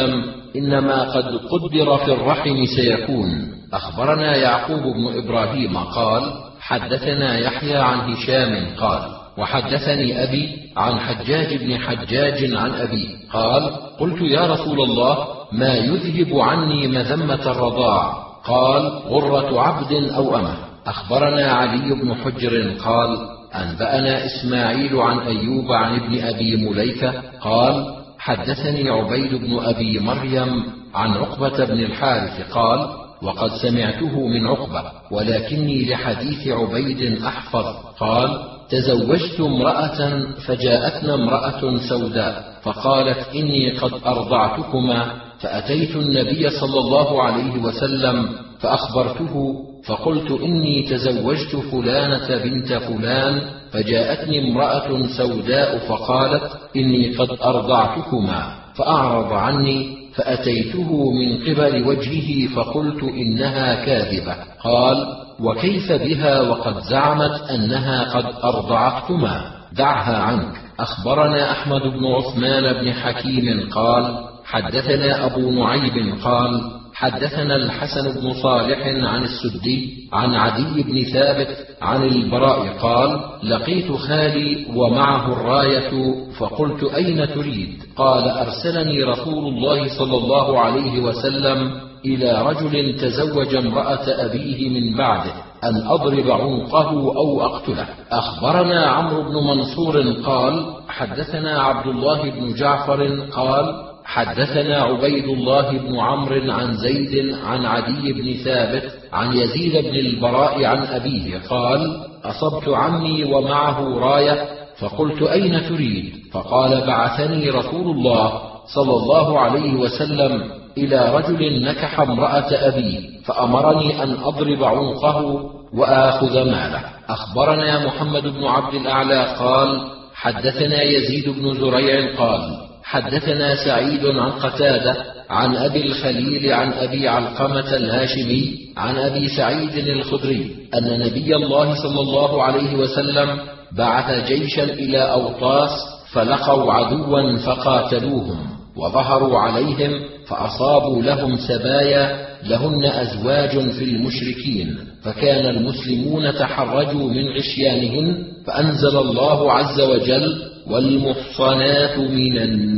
إنما قد قدر في الرحم سيكون. أخبرنا يعقوب بن إبراهيم قال حدثنا يحيى عن هشام قال وحدثني أبي عن حجاج بن حجاج عن أبي قال قلت يا رسول الله ما يذهب عني مذمة الرضاع؟ قال غرة عبد أو أمة. أخبرنا علي بن حجر قال أنبأنا إسماعيل عن أيوب عن ابن أبي مليكة قال حدثني عبيد بن أبي مريم عن عقبة بن الحارث قال وقد سمعته من عقبة ولكني لحديث عبيد أحفظ قال تزوجت امرأة فجاءتنا امرأة سوداء فقالت إني قد أرضعتكما، فأتيت النبي صلى الله عليه وسلم فأخبرته فقلت إني تزوجت فلانة بنت فلان فجاءتني امرأة سوداء فقالت إني قد أرضعتكما، فأعرض عني فأتيته من قبل وجهه فقلت إنها كاذبة. قال وكيف بها وقد زعمت أنها قد أرضعتكما؟ دعها عنك. أخبرنا أحمد بن عثمان بن حكيم قال حدثنا أبو نعيم قال حدثنا الحسن بن صالح عن السدي عن عدي بن ثابت عن البراء قال لقيت خالي ومعه الراية فقلت أين تريد؟ قال أرسلني رسول الله صلى الله عليه وسلم إلى رجل تزوج امرأة أبيه من بعده أن أضرب عنقه أو أقتله. أخبرنا عمرو بن منصور قال حدثنا عبد الله بن جعفر قال حدثنا عبيد الله بن عمرو عن زيد عن عدي بن ثابت عن يزيد بن البراء عن أبيه قال أصبت عمي ومعه راية فقلت أين تريد؟ فقال بعثني رسول الله صلى الله عليه وسلم إلى رجل نكح امرأة أبي فأمرني أن أضرب عنقه وآخذ ماله. أخبرنا محمد بن عبد الأعلى قال حدثنا يزيد بن زريع قال حدثنا سعيد عن قتادة عن أبي الخليل عن أبي علقمة الهاشمي عن أبي سعيد الخدري أن نبي الله صلى الله عليه وسلم بعث جيشا إلى أوطاس فلقوا عدوا فقاتلوهم وظهروا عليهم فأصابوا لهم سبايا لهن أزواج في المشركين، فكان المسلمون تحرجوا من عشيانهن فأنزل الله عز وجل والمحصنات من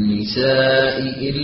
النساء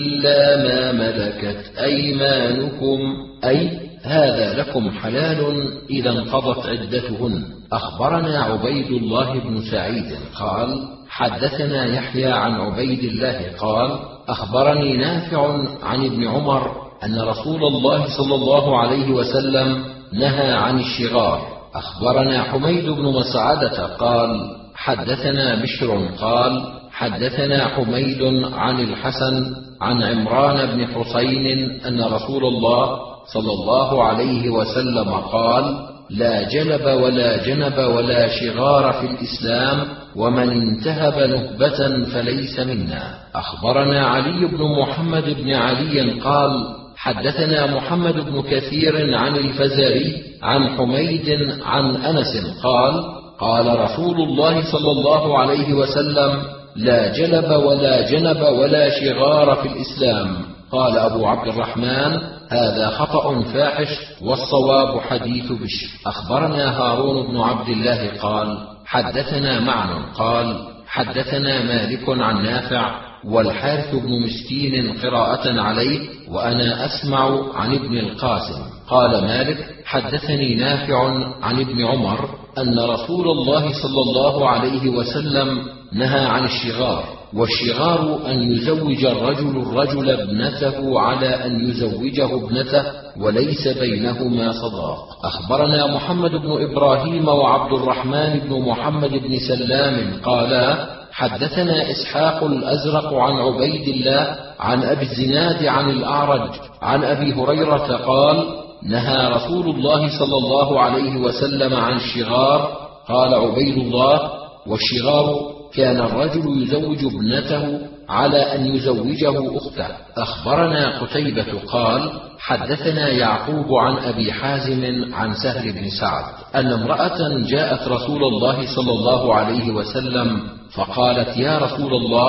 إلا ما ملكت أيمانكم أي هذا لكم حلال إذا انقضت عدتهن. أخبرنا عبيد الله بن سعيد قال حدثنا يحيى عن عبيد الله قال أخبرني نافع عن ابن عمر أن رسول الله صلى الله عليه وسلم نهى عن الشغار. أخبرنا حميد بن مسعدة قال حدثنا بشر قال حدثنا حميد عن الحسن عن عمران بن حسين أن رسول الله صلى الله عليه وسلم قال لا جلب ولا جنب ولا شغار في الإسلام ومن انتهب نهبة فليس منا. أخبرنا علي بن محمد بن علي قال حدثنا محمد بن كثير عن الفزاري عن حميد عن أنس قال قال رسول الله صلى الله عليه وسلم لا جلب ولا جنب ولا شغار في الإسلام. قال أبو عبد الرحمن هذا خطأ فاحش والصواب حديث بشر. أخبرنا هارون بن عبد الله قال حدثنا معن قال حدثنا مالك عن نافع والحارث بن مسكين قراءة عليه وأنا أسمع عن ابن القاسم. قال مالك حدثني نافع عن ابن عمر أن رسول الله صلى الله عليه وسلم نهى عن الشغار، والشغار أن يزوج الرجل الرجل ابنته على أن يزوجه ابنته وليس بينهما صداق. أخبرنا محمد بن إبراهيم وعبد الرحمن بن محمد بن سلام قالا حدثنا إسحاق الأزرق عن عبيد الله عن أبي الزناد عن الأعرج عن أبي هريرة قال نهى رسول الله صلى الله عليه وسلم عن الشغار. قال عبيد الله والشغار كان الرجل يزوج ابنته على أن يزوجه أخته. أخبرنا قتيبة قال حدثنا يعقوب عن أبي حازم عن سهل بن سعد أن امرأة جاءت رسول الله صلى الله عليه وسلم فقالت يا رسول الله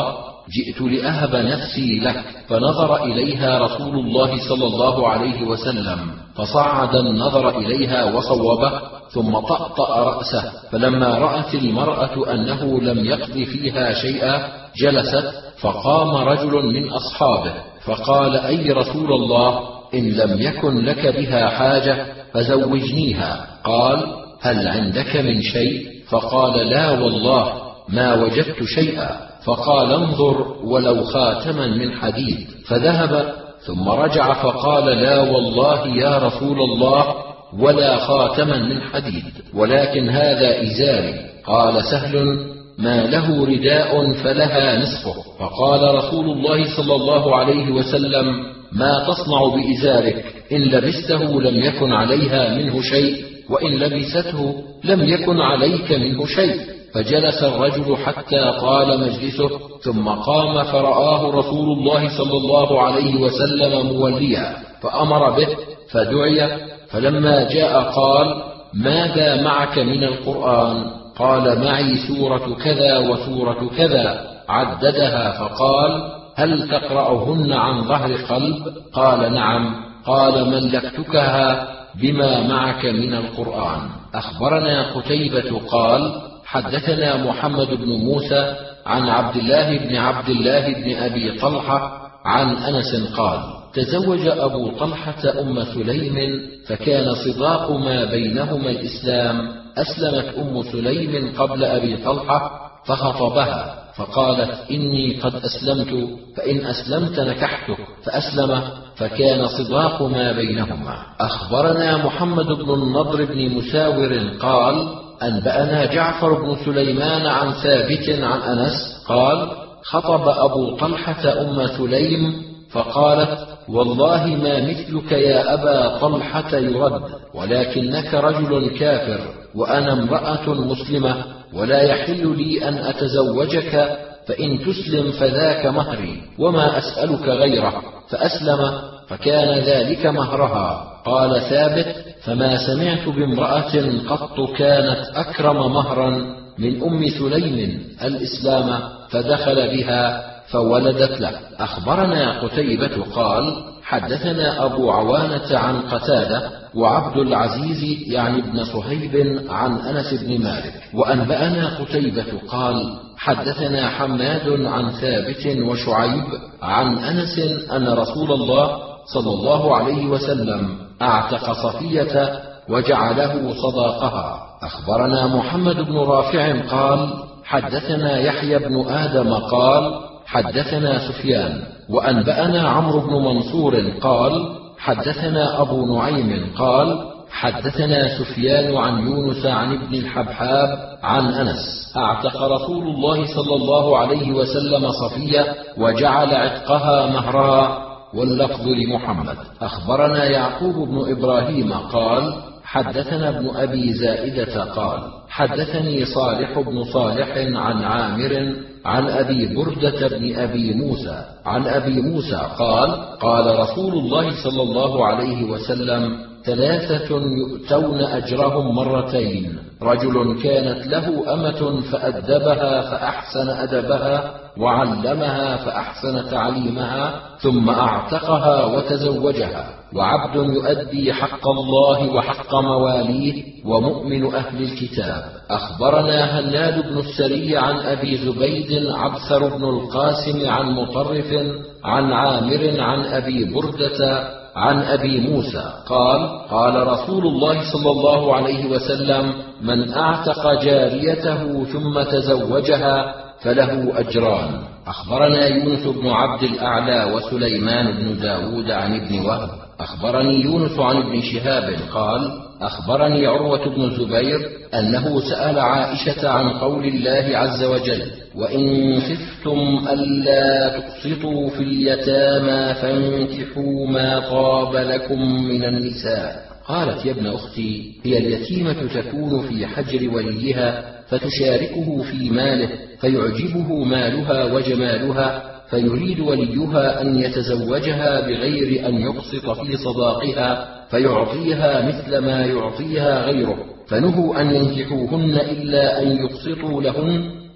جئت لأهب نفسي لك. فنظر إليها رسول الله صلى الله عليه وسلم فصعد النظر إليها وصوبه ثم طأطأ رأسه. فلما رأت المرأة أنه لم يقض فيها شيئا جلست. فقام رجل من أصحابه فقال: أي رسول الله، إن لم يكن لك بها حاجة فزوجنيها. قال: هل عندك من شيء؟ فقال: لا والله ما وجدت شيئا. فقال: انظر ولو خاتما من حديد. فذهب ثم رجع فقال: لا والله يا رسول الله ولا خاتما من حديد، ولكن هذا إزاري. قال سهل: ما له رداء فلها نصفه. فقال رسول الله صلى الله عليه وسلم: ما تصنع بإزارك؟ إن لبسته لم يكن عليها منه شيء، وإن لبسته لم يكن عليك منه شيء. فجلس الرجل حتى طال مجلسه، ثم قام فرآه رسول الله صلى الله عليه وسلم موليا، فأمر به فدعي. فلما جاء قال: ماذا معك من القرآن؟ قال: معي سورة كذا وسورة كذا. عددها فقال: هل تقرأهن عن ظهر قلب؟ قال: نعم. قال: ملكتكها بما معك من القرآن. أخبرنا قتيبة قال: حدثنا محمد بن موسى عن عبد الله بن عبد الله بن أبي طلحة عن أنس قال: تزوج أبو طلحة أم سليم، فكان صداق ما بينهما الإسلام. أسلمت أم سليم قبل أبي طلحة فخطبها فقالت: إني قد أسلمت، فإن أسلمت نكحتك. فأسلم، فكان صداق ما بينهما. أخبرنا محمد بن النضر بن مساور قال: أنبأنا جعفر بن سليمان عن ثابت عن أنس قال: خطب أبو طلحة أم سليم فقالت: والله ما مثلك يا أبا طلحة يرد، ولكنك رجل كافر وأنا امرأة مسلمة، ولا يحل لي أن أتزوجك، فإن تسلم فذاك مهري وما أسألك غيره. فأسلم، فكان ذلك مهرها. قال ثابت: فما سمعت بامرأة قط كانت أكرم مهرا من أم سليم الإسلام، فدخل بها فولدت له. أخبرنا قتيبة قال: حدثنا أبو عوانة عن قتادة وعبد العزيز يعني ابن صهيب عن أنس بن مالك. وأنبأنا قتيبة قال: حدثنا حماد عن ثابت وشعيب عن أنس أن رسول الله صلى الله عليه وسلم أعتق صفية وجعله صداقها. أخبرنا محمد بن رافع قال: حدثنا يحيى بن آدم قال: حدثنا سفيان. وأنبأنا عمرو بن منصور قال: حدثنا أبو نعيم قال: حدثنا سفيان عن يونس عن ابن الحبحاب عن أنس: أعتق رسول الله صلى الله عليه وسلم صفية وجعل عتقها مهرها. واللفظ لمحمد. أخبرنا يعقوب بن إبراهيم قال: حدثنا ابن أبي زائدة قال: حدثني صالح بن صالح عن عامر عن أبي بردة بن أبي موسى عن أبي موسى قال: قال رسول الله صلى الله عليه وسلم: ثلاثة يؤتون أجرهم مرتين: رجل كانت له أمة فأدبها فأحسن أدبها وعلمها فأحسن تعليمها ثم أعتقها وتزوجها، وعبد يؤدي حق الله وحق مواليه، ومؤمن أهل الكتاب. أخبرنا هناد بن السري عن أبي زبيد عبثر بن القاسم عن مطرف عن عامر عن أبي بردة عن أبي موسى قال: قال رسول الله صلى الله عليه وسلم: من أعتق جاريته ثم تزوجها فله أجران. أخبرنا يونس بن عبد الأعلى وسليمان بن داود عن ابن وهب. أخبرني يونس عن ابن شهاب قال: أخبرني عروة بن الزبير أنه سأل عائشة عن قول الله عز وجل: وإن خفتم ألا تقسطوا في اليتامى فانكحوا ما طاب لكم من النساء. قالت: يا ابن أختي، هي اليتيمة تكون في حجر وليها فتشاركه في ماله فيعجبه مالها وجمالها، فيريد وليها أن يتزوجها بغير أن يقسط في صداقها فيعطيها مثل ما يعطيها غيره، فنهوا أن ينكحوهن إلا أن يقسطوا لهن،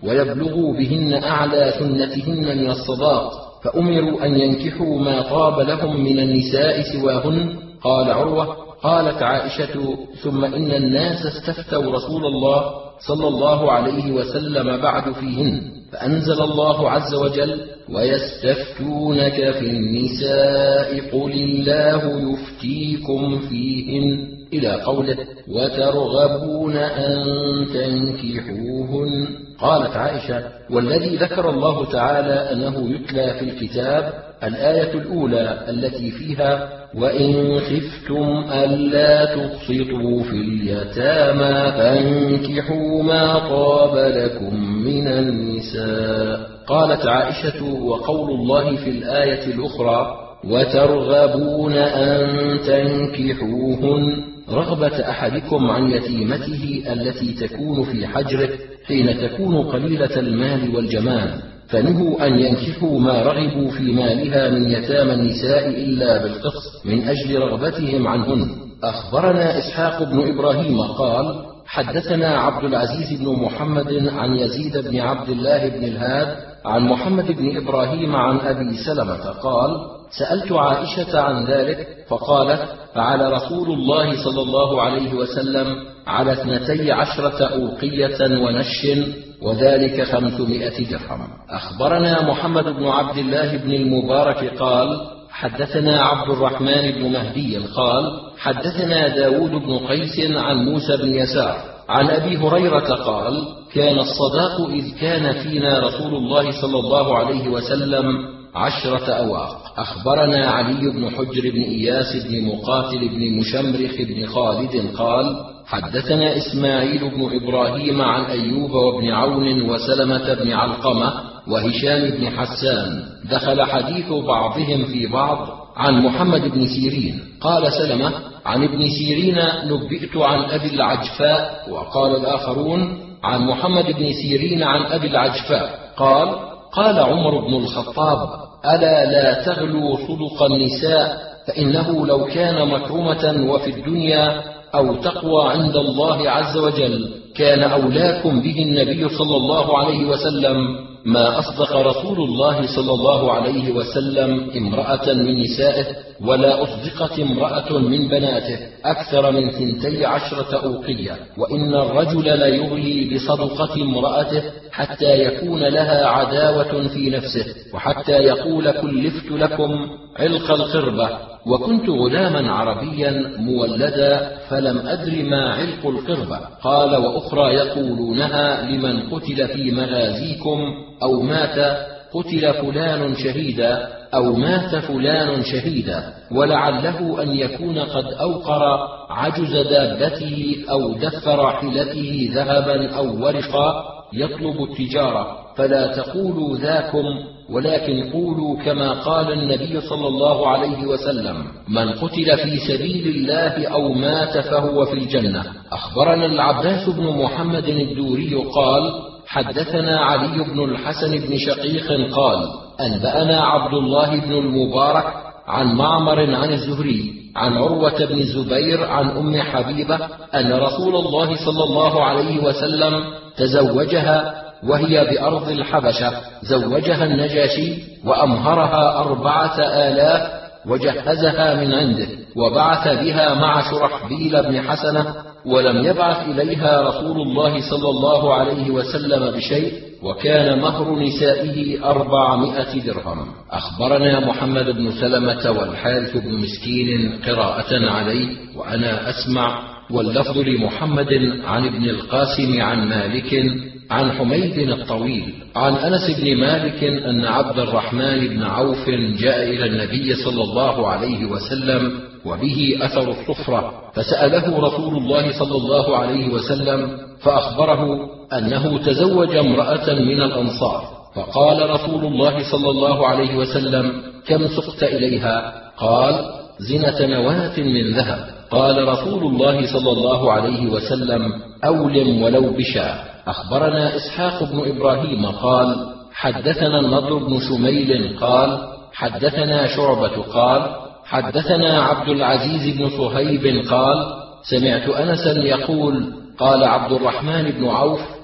ويبلغوا بهن أعلى سنتهن من الصداق، فأمروا أن ينكحوا ما طاب لهم من النساء سواهن. قال عروة: قالت عائشة: ثم إن الناس استفتوا رسول الله صلى الله عليه وسلم بعد فيهن، فأنزل الله عز وجل: ويستفتونك في النساء قل الله يفتيكم فيهن، إلى قوله: وترغبون أن تنكحوهن. قالت عائشة: والذي ذكر الله تعالى أنه يتلى في الكتاب الآية الأولى التي فيها: وإن خفتم ألا تقسطوا في اليتامى فانكحوا ما طاب لكم من النساء. قالت عائشة: وقول الله في الآية الأخرى: وترغبون أن تنكحوهن، رغبة أحدكم عن يتيمته التي تكون في حجره حين تكون قليلة المال والجمال، فنهوا أن ينكحوا ما رغبوا في مالها من يتامى النساء إلا بالقسط من أجل رغبتهم عنهن. أخبرنا إسحاق بن إبراهيم قال: حدثنا عبد العزيز بن محمد عن يزيد بن عبد الله بن الهاد عن محمد بن إبراهيم عن أبي سلمة قال: سألت عائشة عن ذلك فقالت: فعل رسول الله صلى الله عليه وسلم على اثنتي عشرة أوقية ونش، وذلك خمسمائة درهم. أخبرنا محمد بن عبد الله بن المبارك قال: حدثنا عبد الرحمن بن مهدي قال: حدثنا داود بن قيس عن موسى بن يسار عن أبي هريرة قال: كان الصداق إذ كان فينا رسول الله صلى الله عليه وسلم عشرة أواق. أخبرنا علي بن حجر بن إياس بن مقاتل بن مشمرخ بن خالد قال: حدثنا إسماعيل بن إبراهيم عن أيوب وابن عون وسلمة بن علقمة وهشام بن حسان، دخل حديث بعضهم في بعض عن محمد بن سيرين. قال سلمة: عن ابن سيرين نبئت عن أبي العجفاء. وقال الآخرون: عن محمد بن سيرين عن أبي العجفاء. قال: قال عمر بن الخطاب: ألا لا تغلوا صدق النساء، فإنه لو كان مكرمة وفي الدنيا أو تقوى عند الله عز وجل كان أولاكم به النبي صلى الله عليه وسلم، ما أصدق رسول الله صلى الله عليه وسلم امرأة من نسائه، ولا أصدقت امرأة من بناته أكثر من ثنتي عشرة أوقية. وإن الرجل ليغلي بصدقة امرأته حتى يكون لها عداوة في نفسه، وحتى يقول: كلفت لكم علق القربة. وكنت غلاما عربيا مولدا فلم أدر ما علق القربة. قال: وأخرى يقولونها لمن قتل في مغازيكم أو مات: قتل فلان شهيدا، أو مات فلان شهيدا. ولعله أن يكون قد أوقر عجز دابته أو دف راحلته ذهبا أو ورقا يطلب التجارة، فلا تقولوا ذاكم، ولكن قولوا كما قال النبي صلى الله عليه وسلم: من قتل في سبيل الله أو مات فهو في الجنة. أخبرنا العباس بن محمد الدوري قال: حدثنا علي بن الحسن بن شقيق قال: أنبأنا عبد الله بن المبارك عن معمر عن الزهري عن عروة بن الزبير عن أم حبيبة أن رسول الله صلى الله عليه وسلم تزوجها وهي بأرض الحبشة، زوجها النجاشي وأمهرها أربعة آلاف وجهزها من عنده، وبعث بها مع شرحبيل بن حسنة، ولم يبعث إليها رسول الله صلى الله عليه وسلم بشيء، وكان مهر نسائه أربعمائة درهم. أخبرنا محمد بن سلمة والحارث بن مسكين قراءة عليه وأنا أسمع، واللفظ لمحمد عن ابن القاسم عن مالك عن حميد الطويل عن أنس بن مالك أن عبد الرحمن بن عوف جاء إلى النبي صلى الله عليه وسلم وبه أثر الصفرة، فسأله رسول الله صلى الله عليه وسلم فأخبره أنه تزوج امرأة من الأنصار، فقال رسول الله صلى الله عليه وسلم: كم سقت إليها؟ قال: زنة نواة من ذهب. قال رسول الله صلى الله عليه وسلم: أولم ولو بشاه. أخبرنا إسحاق بن إبراهيم قال: حدثنا النضر بن شميل قال: حدثنا شعبة قال: حدثنا عبد العزيز بن صهيب قال: سمعت أنسا يقول: قال عبد الرحمن بن عوف: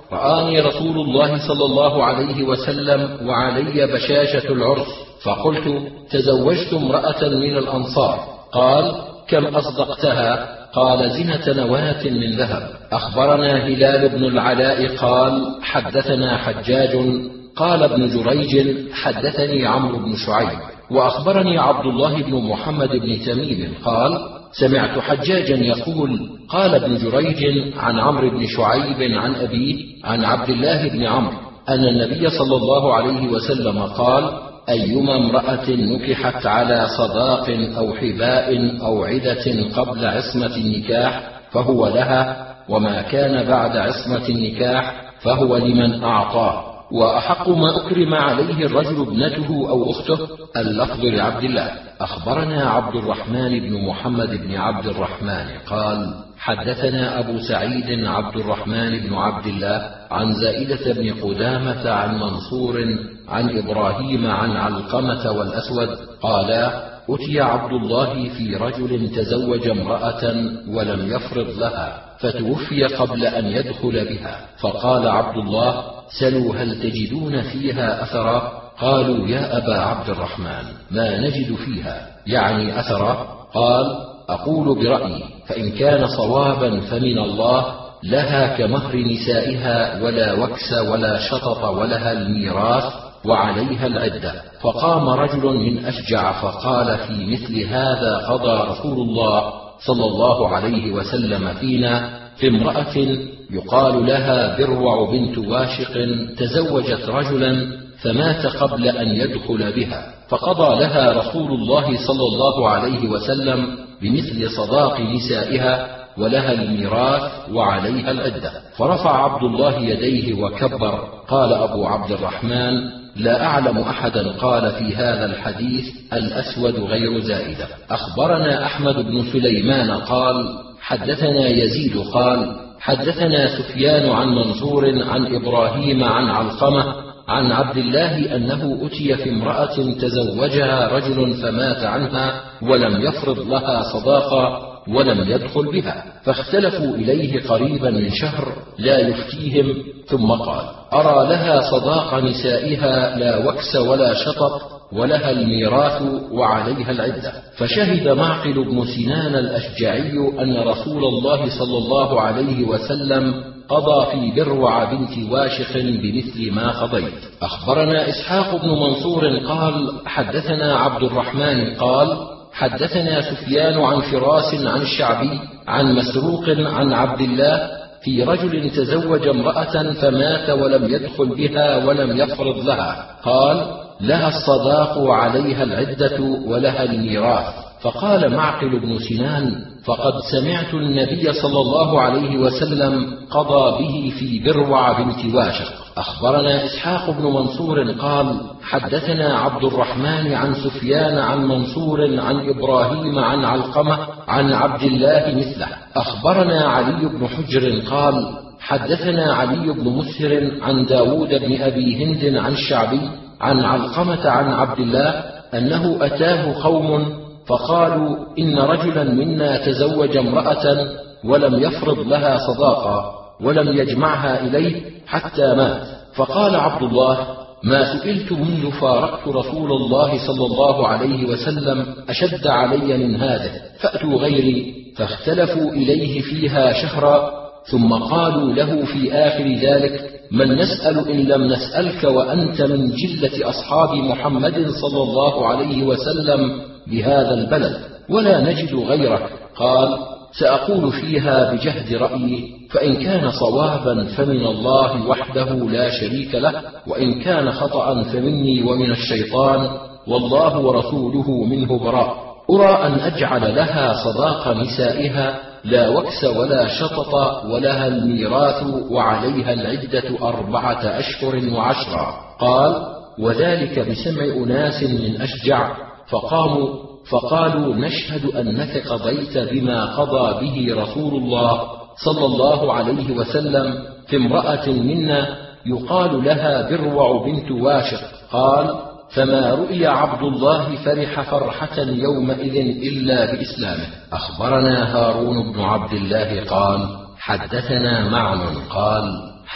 رآني رسول الله صلى الله عليه وسلم وعلي بشاشة العرس، فقلت: تزوجت امرأة من الأنصار. قال: كم أصدقتها؟ قال: زنة نواة من ذهب. أخبرنا هلال بن العلاء قال: حدثنا حجاج قال ابن جريج: حدثني عمرو بن شعيب. وأخبرني عبد الله بن محمد بن تميم قال: سمعت حجاجا يقول: قال ابن جريج عن عمرو بن شعيب عن أبيه عن عبد الله بن عمرو أن النبي صلى الله عليه وسلم قال: أيما امرأة نكحت على صداق أو حباء أو عدة قبل عصمة النكاح فهو لها، وما كان بعد عصمة النكاح فهو لمن أعطاه. وأحق ما أكرم عليه الرجل ابنته أو أخته اللفظ لعبد الله. أخبرنا عبد الرحمن بن محمد بن عبد الرحمن قال: حدثنا أبو سعيد عبد الرحمن بن عبد الله عن زائدة بن قدامة عن منصور عن إبراهيم عن علقمة والأسود قالا: أتي عبد الله في رجل تزوج امرأة ولم يفرض لها فتوفي قبل أن يدخل بها، فقال عبد الله: سلوا هل تجدون فيها أثرا؟ قالوا: يا أبا عبد الرحمن ما نجد فيها، يعني أثرا. قال: أقول برأيي، فإن كان صوابا فمن الله، لها كمهر نسائها ولا وكس ولا شطط ولها الميراث وعليها العدة. فقام رجل من أشجع فقال: في مثل هذا قضى رسول الله صلى الله عليه وسلم فينا في امرأة يقال لها بروع بنت واشق تزوجت رجلا فمات قبل أن يدخل بها، فقضى لها رسول الله صلى الله عليه وسلم بمثل صداق نسائها ولها الميراث وعليها العدة. فرفع عبد الله يديه وكبر. قال أبو عبد الرحمن: لا أعلم أحدا قال في هذا الحديث الأسود غير زائدة. أخبرنا أحمد بن سليمان قال: حدثنا يزيد قال: حدثنا سفيان عن منصور عن إبراهيم عن علقمة عن عبد الله أنه أتي في امرأة تزوجها رجل فمات عنها ولم يفرض لها صداقة ولم يدخل بها، فاختلفوا إليه قريبا من شهر لا يفتيهم، ثم قال: أرى لها صداق نسائها لا وكس ولا شطط ولها الميراث وعليها العدة. فشهد معقل بن سنان الأشجعي أن رسول الله صلى الله عليه وسلم قضى في بروع بنت واشق بمثل ما قضيت. أخبرنا إسحاق بن منصور قال: حدثنا عبد الرحمن قال: حدثنا سفيان عن فراس عن الشعبي عن مسروق عن عبد الله في رجل تزوج امرأة فمات ولم يدخل بها ولم يفرض لها، قال: لها الصداق وعليها العدة ولها الميراث. فقال معقل بن سنان: فقد سمعت النبي صلى الله عليه وسلم قضى به في بروع بنت واشق. أخبرنا إسحاق بن منصور قال: حدثنا عبد الرحمن عن سفيان عن منصور عن إبراهيم عن علقمة عن عبد الله مثله. أخبرنا علي بن حجر قال: حدثنا علي بن مسهر عن داود بن أبي هند عن الشعبي عن علقمة عن عبد الله أنه أتاه قوم فقالوا: إن رجلا منا تزوج امرأة ولم يفرض لها صداقة ولم يجمعها إليه حتى مات. فقال عبد الله: ما سئلت منذ فارقت رسول الله صلى الله عليه وسلم أشد علي من هذا، فأتوا غيري، فاختلفوا إليه فيها شهرا، ثم قالوا له في آخر ذلك: من نسأل إن لم نسألك وأنت من جلة أصحاب محمد صلى الله عليه وسلم بهذا البلد، ولا نجد غيرك. قال: سأقول فيها بجهد رأيي، فإن كان صوابا فمن الله وحده لا شريك له، وإن كان خطأ فمني ومن الشيطان، والله ورسوله منه براء. أرى أن أجعل لها صداق نسائها لا وكس ولا شطط ولها الميراث وعليها العدة أربعة أشهر وعشرا. قال: وذلك بسمع أناس من أشجع، فقاموا فقالوا: نشهد أنك قضيت بما قضى به رسول الله صلى الله عليه وسلم في امرأة منا يقال لها بروع بنت واشق. قال: فما رؤي عبد الله فرح فرحة يومئذ إلا بإسلامه. أخبرنا هارون بن عبد الله قال: حدثنا معن قال: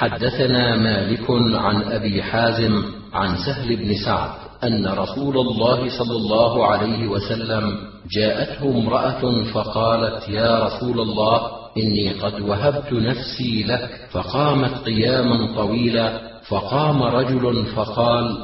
حدثنا مالك عن أبي حازم عن سهل بن سعد أن رسول الله صلى الله عليه وسلم جاءته امرأة فقالت: يا رسول الله، إني قد وهبت نفسي لك. فقامت قياما طويلا، فقام رجل فقال: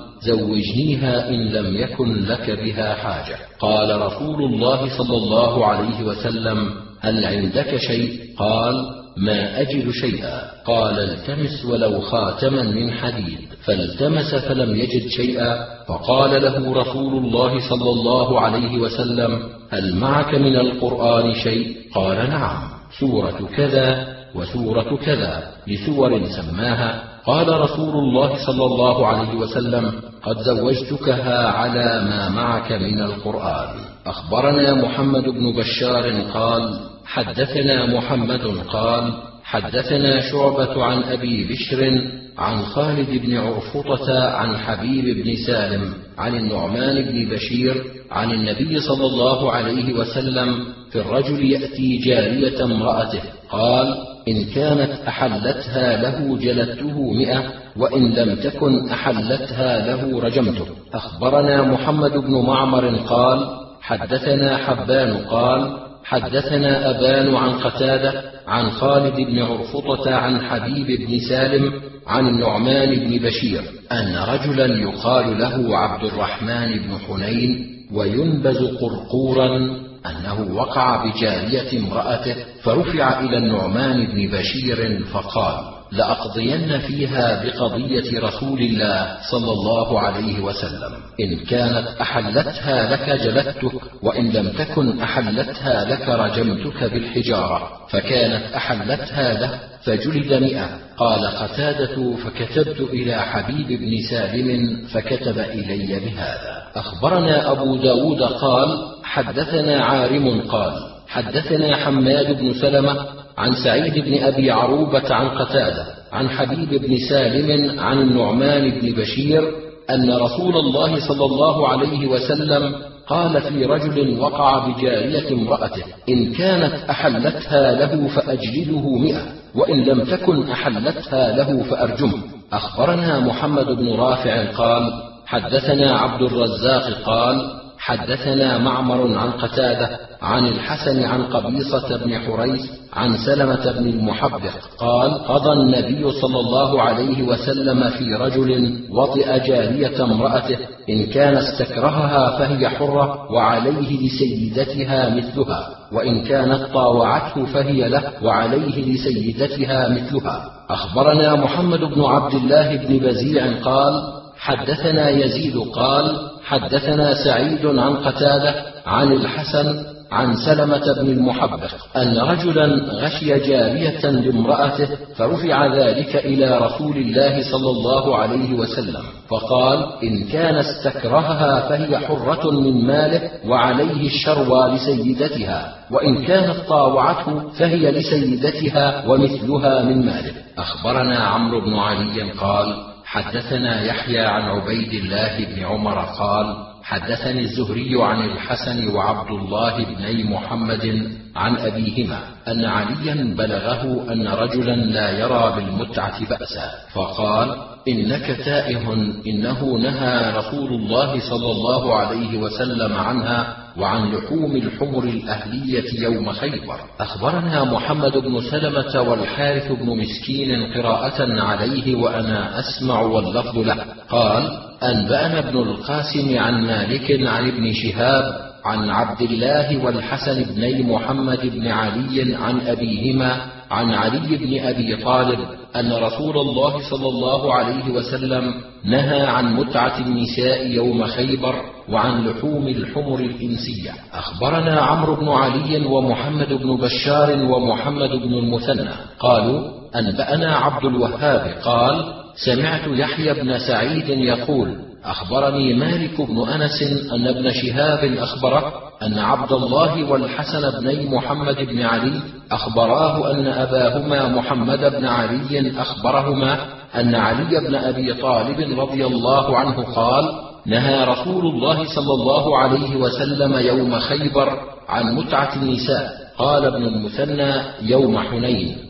زوجنيها إن لم يكن لك بها حاجة. قال رسول الله صلى الله عليه وسلم: هل عندك شيء؟ قال: ما أجد شيئا. قال: التمس ولو خاتما من حديد. فالتمس فلم يجد شيئا، فقال له رسول الله صلى الله عليه وسلم: هل معك من القرآن شيء؟ قال: نعم، سورة كذا وسورة كذا، لسور سماها. قال رسول الله صلى الله عليه وسلم: قد زوجتكها على ما معك من القرآن. أخبرنا محمد بن بشار قال: حدثنا محمد قال: حدثنا شعبة عن أبي بشر عن خالد بن عرفطة عن حبيب بن سالم عن النعمان بن بشير عن النبي صلى الله عليه وسلم في الرجل يأتي جارية امرأته، قال: إن كانت أحلتها له جلدته مئة، وإن لم تكن أحلتها له رجمته. أخبرنا محمد بن معمر قال: حدثنا حبان قال: حدثنا أبان عن قتادة عن خالد بن عرفطة عن حبيب بن سالم عن النعمان بن بشير أن رجلا يقال له عبد الرحمن بن حنين وينبز قرقورا أنه وقع بجارية امرأته، فرفع إلى النعمان بن بشير فقال: لأقضين فيها بقضية رسول الله صلى الله عليه وسلم، إن كانت أحلتها لك جلدتك، وإن لم تكن أحلتها لك رجمتك بالحجارة. فكانت أحلتها له فجلد مئة. قال قتادة: فكتبت إلى حبيب بن سالم فكتب إلي بهذا. أخبرنا أبو داود قال: حدثنا عارم قال: حدثنا حماد بن سلمة عن سعيد بن أبي عروبة عن قتادة عن حبيب بن سالم عن النعمان بن بشير أن رسول الله صلى الله عليه وسلم قال في رجل وقع بجارية امرأته: إن كانت أحلتها له فأجلده مئة، وإن لم تكن أحلتها له فأرجمه. أخبرنا محمد بن رافع قال: حدثنا عبد الرزاق قال: حدثنا معمر عن قتادة عن الحسن عن قبيصة بن حريث عن سلمة بن المحبق قال: قضى النبي صلى الله عليه وسلم في رجل وطئ جارية امرأته، إن كان استكرهها فهي حرة وعليه لسيدتها مثلها، وإن كانت طاوعته فهي له وعليه لسيدتها مثلها. أخبرنا محمد بن عبد الله بن بزيع قال: حدثنا يزيد قال: حدثنا سعيد عن قتادة عن الحسن عن سلمة بن المحبق أن رجلا غشي جارية لامرأته، فرفع ذلك إلى رسول الله صلى الله عليه وسلم، فقال: إن كان استكرهها فهي حرة من ماله وعليه الشروى لسيدتها، وإن كانت طاوعته فهي لسيدتها ومثلها من ماله. أخبرنا عمرو بن علي قال: حدثنا يحيى عن عبيد الله بن عمر قال: حدثني الزهري عن الحسن وعبد الله بن محمد عن أبيهما أن عليا بلغه أن رجلا لا يرى بالمتعة بأسا، فقال: إنك تائه، إنه نهى رسول الله صلى الله عليه وسلم عنها وعن لحوم الحمر الأهلية يوم خيبر. أخبرنا محمد بن سلمة والحارث بن مسكين قراءة عليه وأنا أسمع واللفظ له. قال: أنبأنا ابن القاسم عن مالك عن ابن شهاب عن عبد الله والحسن بن محمد بن علي عن أبيهما عن علي بن أبي طالب أن رسول الله صلى الله عليه وسلم نهى عن متعة النساء يوم خيبر وعن لحوم الحمر الإنسية. أخبرنا عمرو بن علي ومحمد بن بشار ومحمد بن المثنى قالوا: أنبأنا عبد الوهاب قال: سمعت يحيى بن سعيد يقول: أخبرني مالك بن أنس أن ابن شهاب أخبره أن عبد الله والحسن بن محمد بن علي أخبراه أن أباهما محمد بن علي أخبرهما أن علي بن أبي طالب رضي الله عنه قال: نهى رسول الله صلى الله عليه وسلم يوم خيبر عن متعة النساء. قال ابن المثنى: يوم حنين.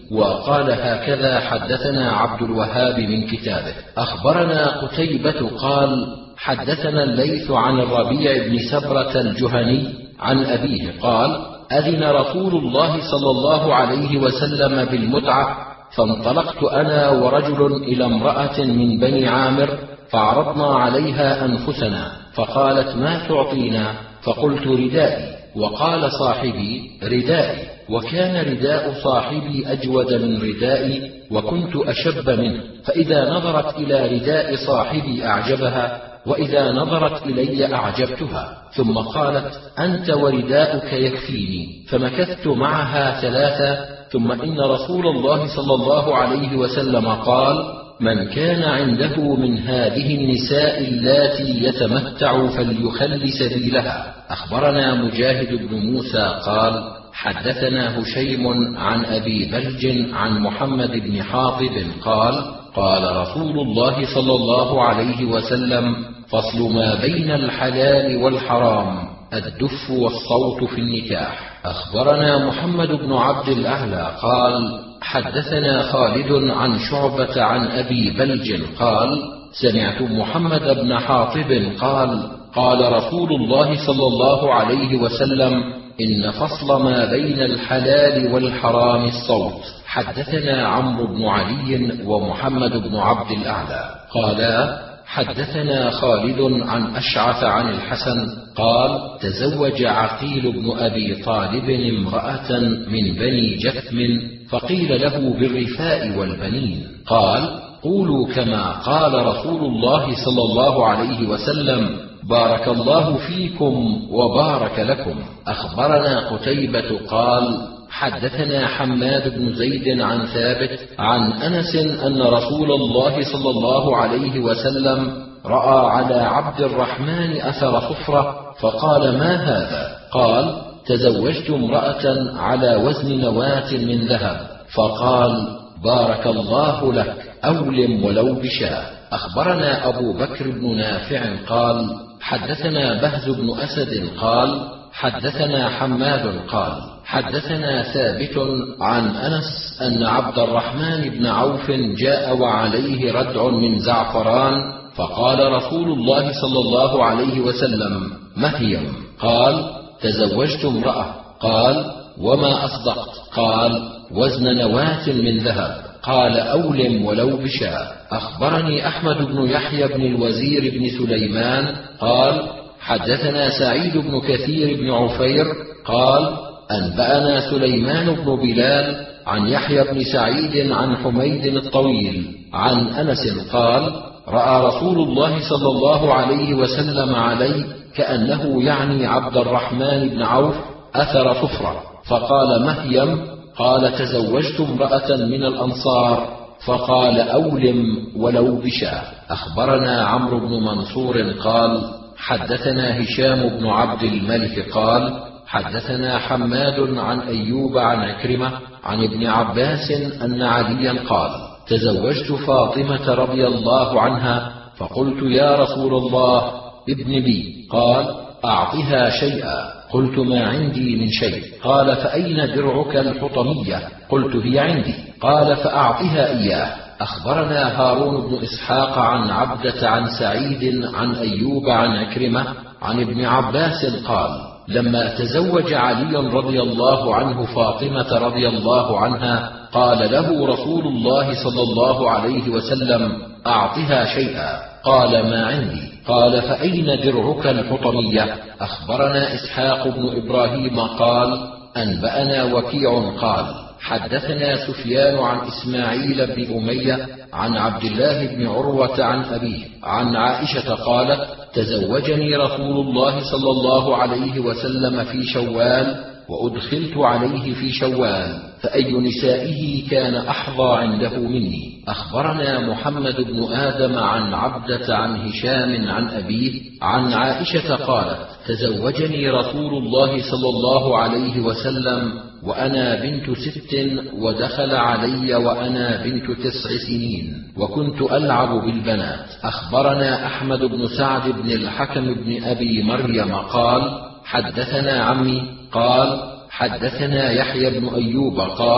وقال هكذا حدثنا عبد الوهاب من كتابه. أخبرنا قتيبة قال حدثنا الليث عن الربيع بن سبرة الجهني عن أبيه قال أذن رسول الله صلى الله عليه وسلم بالمتعة، فانطلقت أنا ورجل إلى امرأة من بني عامر فعرضنا عليها أنفسنا، فقالت ما تعطينا؟ فقلت ردائي، وقال صاحبي ردائي، وكان رداء صاحبي أجود من ردائي وكنت أشب منه، فإذا نظرت إلى رداء صاحبي أعجبها، وإذا نظرت إلي أعجبتها، ثم قالت أنت ورداؤك يكفيني، فمكثت معها ثلاثة، ثم إن رسول الله صلى الله عليه وسلم قال من كان عنده من هذه النساء اللاتي يتمتع فليخل سبيلها. أخبرنا مجاهد بن موسى قال حدثنا هشيم عن أبي بلج عن محمد بن حاطب قال قال رسول الله صلى الله عليه وسلم فصل ما بين الحلال والحرام الدف والصوت في النكاح. أخبرنا محمد بن عبد الأعلى قال حدثنا خالد عن شعبة عن أبي بلج قال سمعت محمد بن حاطب قال قال رسول الله صلى الله عليه وسلم إن فصل ما بين الحلال والحرام الصوت. حدثنا عمرو بن علي ومحمد بن عبد الأعلى قالا حدثنا خالد عن أشعث عن الحسن قال تزوج عقيل بن أبي طالب امرأة من بني جثم، فقيل له بالرفاء والبنين، قال قولوا كما قال رسول الله صلى الله عليه وسلم بارك الله فيكم وبارك لكم. أخبرنا قتيبة قال حدثنا حماد بن زيد عن ثابت عن أنس أن رسول الله صلى الله عليه وسلم رأى على عبد الرحمن أثر صفرة، فقال ما هذا؟ قال تزوجت امرأة على وزن نواة من ذهب، فقال بارك الله لك أولم ولو بشاة. أخبرنا أبو بكر بن نافع قال حدثنا بهز بن أسد قال حدثنا حماد قال حدثنا ثابت عن أنس أن عبد الرحمن بن عوف جاء وعليه ردع من زعفران، فقال رسول الله صلى الله عليه وسلم مهيم؟ قال تزوجت امرأة. قال وما أصدقت؟ قال وزن نواة من ذهب. قال أولم ولو بشاة. أخبرني أحمد بن يحيى بن الوزير بن سليمان قال حدثنا سعيد بن كثير بن عفير قال أنبأنا سليمان بن بلال عن يحيى بن سعيد عن حميد الطويل عن أنس قال رأى رسول الله صلى الله عليه وسلم علي كأنه يعني عبد الرحمن بن عوف أثر صفرة، فقال مهيم؟ قال تزوجت امرأة من الأنصار، فقال أولم ولو بشاة. أخبرنا عمرو بن منصور قال حدثنا هشام بن عبد الملك قال حدثنا حماد عن أيوب عن عكرمة عن ابن عباس أن عليا قال تزوجت فاطمة رضي الله عنها، فقلت يا رسول الله ابن لي، قال أعطها شيئا، قلت ما عندي من شيء، قال فأين درعك الحطمية؟ قلت هي عندي، قال فأعطها إياه. أخبرنا هارون بن إسحاق عن عبدة عن سعيد عن أيوب عن عكرمة عن ابن عباس قال لما تزوج علي رضي الله عنه فاطمة رضي الله عنها قال له رسول الله صلى الله عليه وسلم أعطها شيئا، قال ما عندي، قال فأين درعك الحطمية؟ أخبرنا إسحاق بن إبراهيم قال أنبأنا وكيع قال حدثنا سفيان عن إسماعيل بن أمية عن عبد الله بن عروة عن أبيه عن عائشة قالت تزوجني رسول الله صلى الله عليه وسلم في شوال وأدخلت عليه في شوال، فأي نسائه كان أحظى عنده مني. أخبرنا محمد بن آدم عن عبدة عن هشام عن أبيه عن عائشة قالت تزوجني رسول الله صلى الله عليه وسلم وأنا بنت ست، ودخل علي وأنا بنت تسع سنين، وكنت ألعب بالبنات. أخبرنا أحمد بن سعد بن الحكم بن أبي مريم قال حدثنا عمي قال حدثنا يحيى بن أيوب قال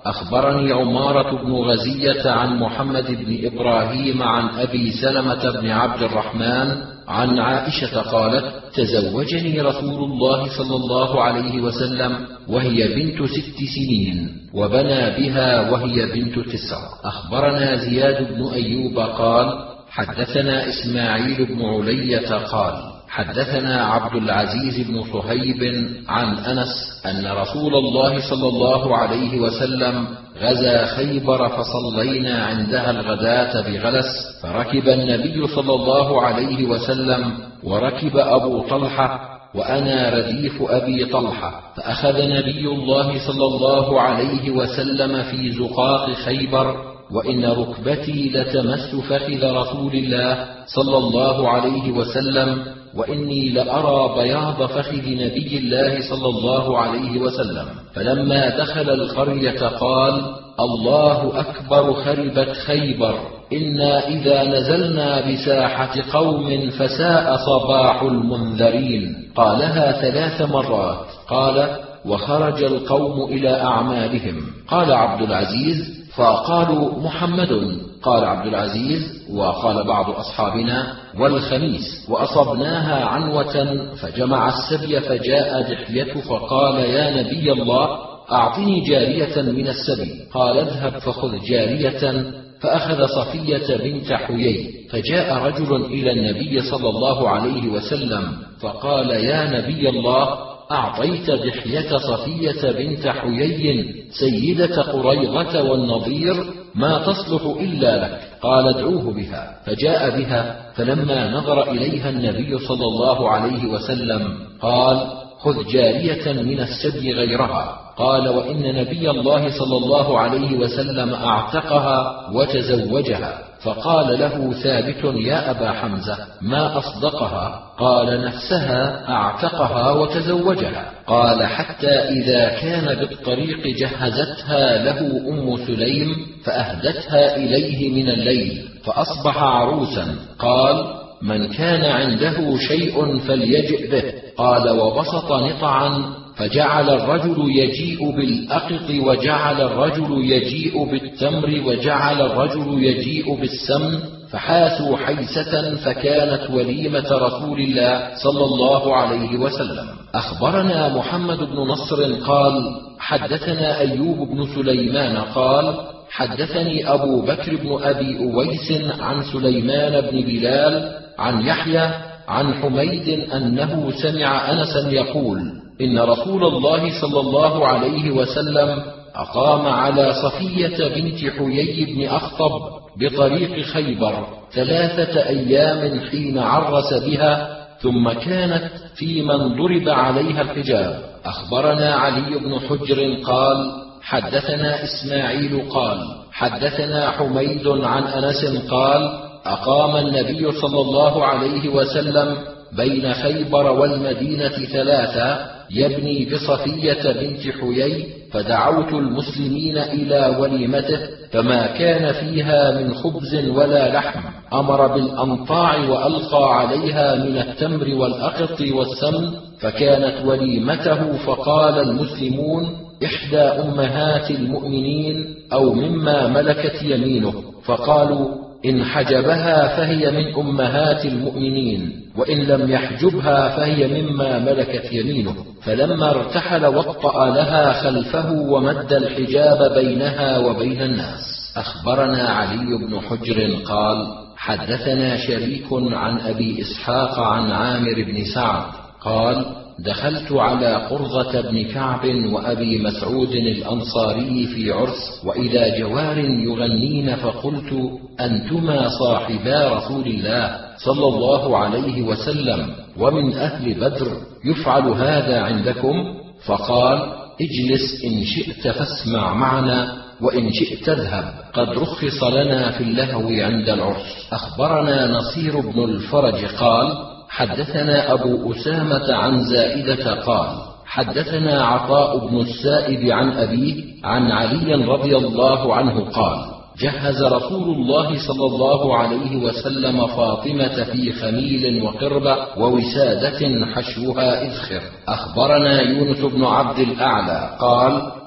أخبرني عمارة بن غزية عن محمد بن إبراهيم عن أبي سلمة بن عبد الرحمن عن عائشة قالت: تزوجني رسول الله صلى الله عليه وسلم وهي بنت ست سنين، وبنى بها وهي بنت تسع. أخبرنا زياد بن أيوب قال: حدثنا إسماعيل بن علية قال: حدثنا عبد العزيز بن صهيب عن أنس أن رسول الله صلى الله عليه وسلم غزا خيبر فصلينا عندها الغداة بغلس، فركب النبي صلى الله عليه وسلم وركب أبو طلحة وأنا رديف أبي طلحة، فأخذ نبي الله صلى الله عليه وسلم في زقاق خيبر، وإن ركبتي لتمس فخذ رسول الله صلى الله عليه وسلم، وإني لأرى بياض فخذ نبي الله صلى الله عليه وسلم. فلما دخل القرية قال: الله أكبر، خربت خيبر، إنا إذا نزلنا بساحة قوم فساء صباح المنذرين. قالها ثلاث مرات. قال: وخرج القوم إلى أعمالهم. قال عبد العزيز: فقالوا محمد. قال عبد العزيز: وقال بعض أصحابنا: والخميس. وأصبناها عنوة فجمع السبي، فجاء دحية فقال: يا نبي الله، أعطني جارية من السبي. قال: اذهب فخذ جارية. فأخذ صفية بنت حيي. فجاء رجل إلى النبي صلى الله عليه وسلم فقال: يا نبي الله، أعطيت دحية صفية بنت حيي سيدة قريظة والنضير، ما تصلح إلا لك. قال: ادعوه بها. فجاء بها، فلما نظر إليها النبي صلى الله عليه وسلم قال: خذ جارية من السبي غيرها. قال: وإن نبي الله صلى الله عليه وسلم أعتقها وتزوجها. فقال له ثابت: يا أبا حمزة، ما أصدقها؟ قال: نفسها أعتقها وتزوجها. قال: حتى إذا كان بالطريق جهزتها له أم سليم فأهدتها إليه من الليل، فأصبح عروسا. قال: من كان عنده شيء فليجئ به. قال: وبسط نطعا، فجعل الرجل يجيء بالأقط، وجعل الرجل يجيء بالتمر، وجعل الرجل يجيء بالسمن، فحاسوا حيسة، فكانت وليمة رسول الله صلى الله عليه وسلم. أخبرنا محمد بن نصر قال: حدثنا أيوب بن سليمان قال: حدثني أبو بكر بن أبي أويس عن سليمان بن بلال عن يحيى عن حميد أنه سمع أنسا يقول: إن رسول الله صلى الله عليه وسلم أقام على صفية بنت حيي بن أخطب بطريق خيبر ثلاثة أيام حين عرس بها، ثم كانت في من ضرب عليها الحجاب. أخبرنا علي بن حجر قال: حدثنا إسماعيل قال: حدثنا حميد عن أنس قال: أقام النبي صلى الله عليه وسلم بين خيبر والمدينة ثلاثة يبني بصفية بنت حيي، فدعوت المسلمين إلى وليمته، فما كان فيها من خبز ولا لحم، أمر بالأنطاع وألقى عليها من التمر والأقط والسمن، فكانت وليمته. فقال المسلمون: إحدى أمهات المؤمنين أو مما ملكت يمينه. فقالوا: إن حجبها فهي من أمهات المؤمنين، وإن لم يحجبها فهي مما ملكت يمينه. فلما ارتحل وطأ لها خلفه ومد الحجاب بينها وبين الناس. أخبرنا علي بن حجر قال: حدثنا شريك عن أبي إسحاق عن عامر بن سعد قال: دخلت على قرظة بن كعب وأبي مسعود الأنصاري في عرس، وإذا جوار يغنين، فقلت: أنتما صاحبا رسول الله صلى الله عليه وسلم ومن أهل بدر، يفعل هذا عندكم؟ فقال: اجلس إن شئت فاسمع معنا، وإن شئت اذهب، قد رخص لنا في اللهو عند العرس. أخبرنا نصير بن الفرج قال: حدثنا أبو أسامة عن زائدة قال: حدثنا عطاء بن السائب عن أبيه عن علي رضي الله عنه قال: جهز رسول الله صلى الله عليه وسلم فاطمة في خميل وقربة ووسادة حشوها إذخر. أخبرنا يونس بن عبد الأعلى قال: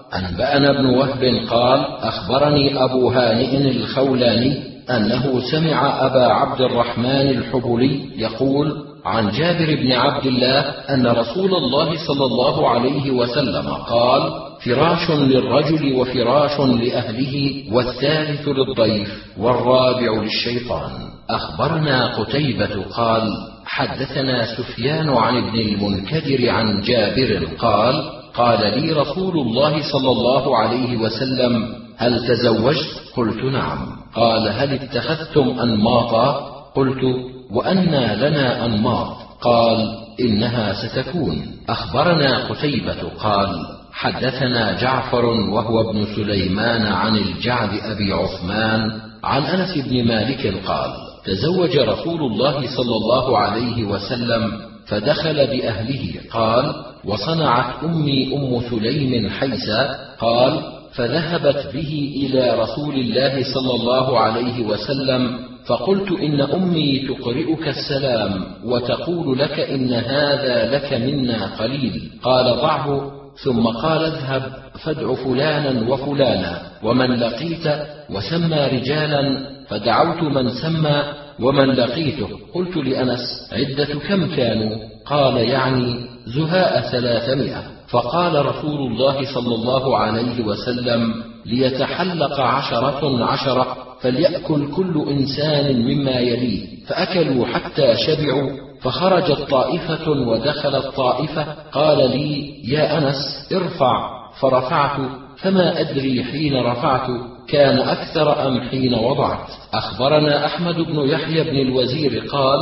أنبأنا ابن وهب قال أخبرني أبو هانئ الخولاني أنه سمع أبا عبد الرحمن الحبلي يقول عن جابر بن عبد الله أن رسول الله صلى الله عليه وسلم قال فراش للرجل وفراش لأهله والثالث للضيف والرابع للشيطان. أخبرنا قتيبة قال حدثنا سفيان عن ابن المنكدر عن جابر قال قال لي رسول الله صلى الله عليه وسلم هل تزوجت؟ قلت نعم. قال هل اتخذتم أنماطا؟ قلت وأنى لنا أنماط؟ قال إنها ستكون. أخبرنا قتيبة قال حدثنا جعفر وهو ابن سليمان عن الجعد أبي عثمان عن أنس بن مالك قال تزوج رسول الله صلى الله عليه وسلم فدخل بأهله. قال وصنعت أمي أم سليم حيسا. قال فذهبت به إلى رسول الله صلى الله عليه وسلم فقلت إن أمي تقرئك السلام وتقول لك إن هذا لك منا قليل. قال ضعه، ثم قال اذهب فادع فلانا وفلانا ومن لقيت، وسمى رجالا فدعوت من سمى ومن لقيته. قلت لأنس عدة كم كانوا؟ قال يعني زهاء ثلاثمائة. فقال رسول الله صلى الله عليه وسلم ليتحلق عشرة عشرة فليأكل كل إنسان مما يليه. فأكلوا حتى شبعوا، فخرجت طائفة ودخلت طائفة. قال لي يا أنس ارفع، فرفعت، فما أدري حين رفعت كان أكثر أم حين وضعت. أخبرنا أحمد بن يحيى بن الوزير قال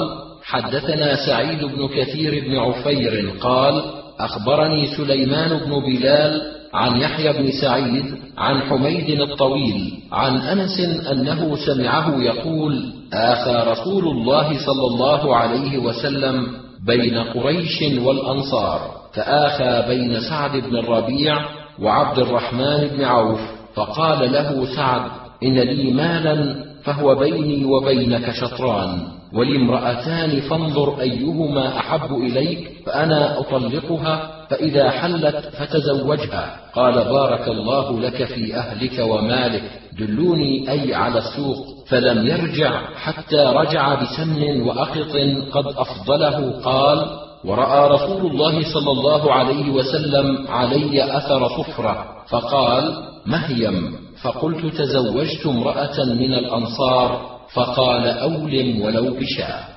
حدثنا سعيد بن كثير بن عفير قال أخبرني سليمان بن بلال عن يحيى بن سعيد عن حميد الطويل عن أنس أنه سمعه يقول آخى رسول الله صلى الله عليه وسلم بين قريش والأنصار، فآخى بين سعد بن الربيع وعبد الرحمن بن عوف. فقال له سعد إن لي مالا فهو بيني وبينك شطران، ولي امرأتان فانظر أيهما أحب إليك فأنا أطلقها، فإذا حلت فتزوجها. قال بارك الله لك في أهلك ومالك، دلوني أي على السوق. فلم يرجع حتى رجع بسمن وأقط قد أفضله. قال ورأى رسول الله صلى الله عليه وسلم علي أثر صفرة فقال مهيم. فقلت تزوجت امرأة من الأنصار، فقال أولم ولو بشاء.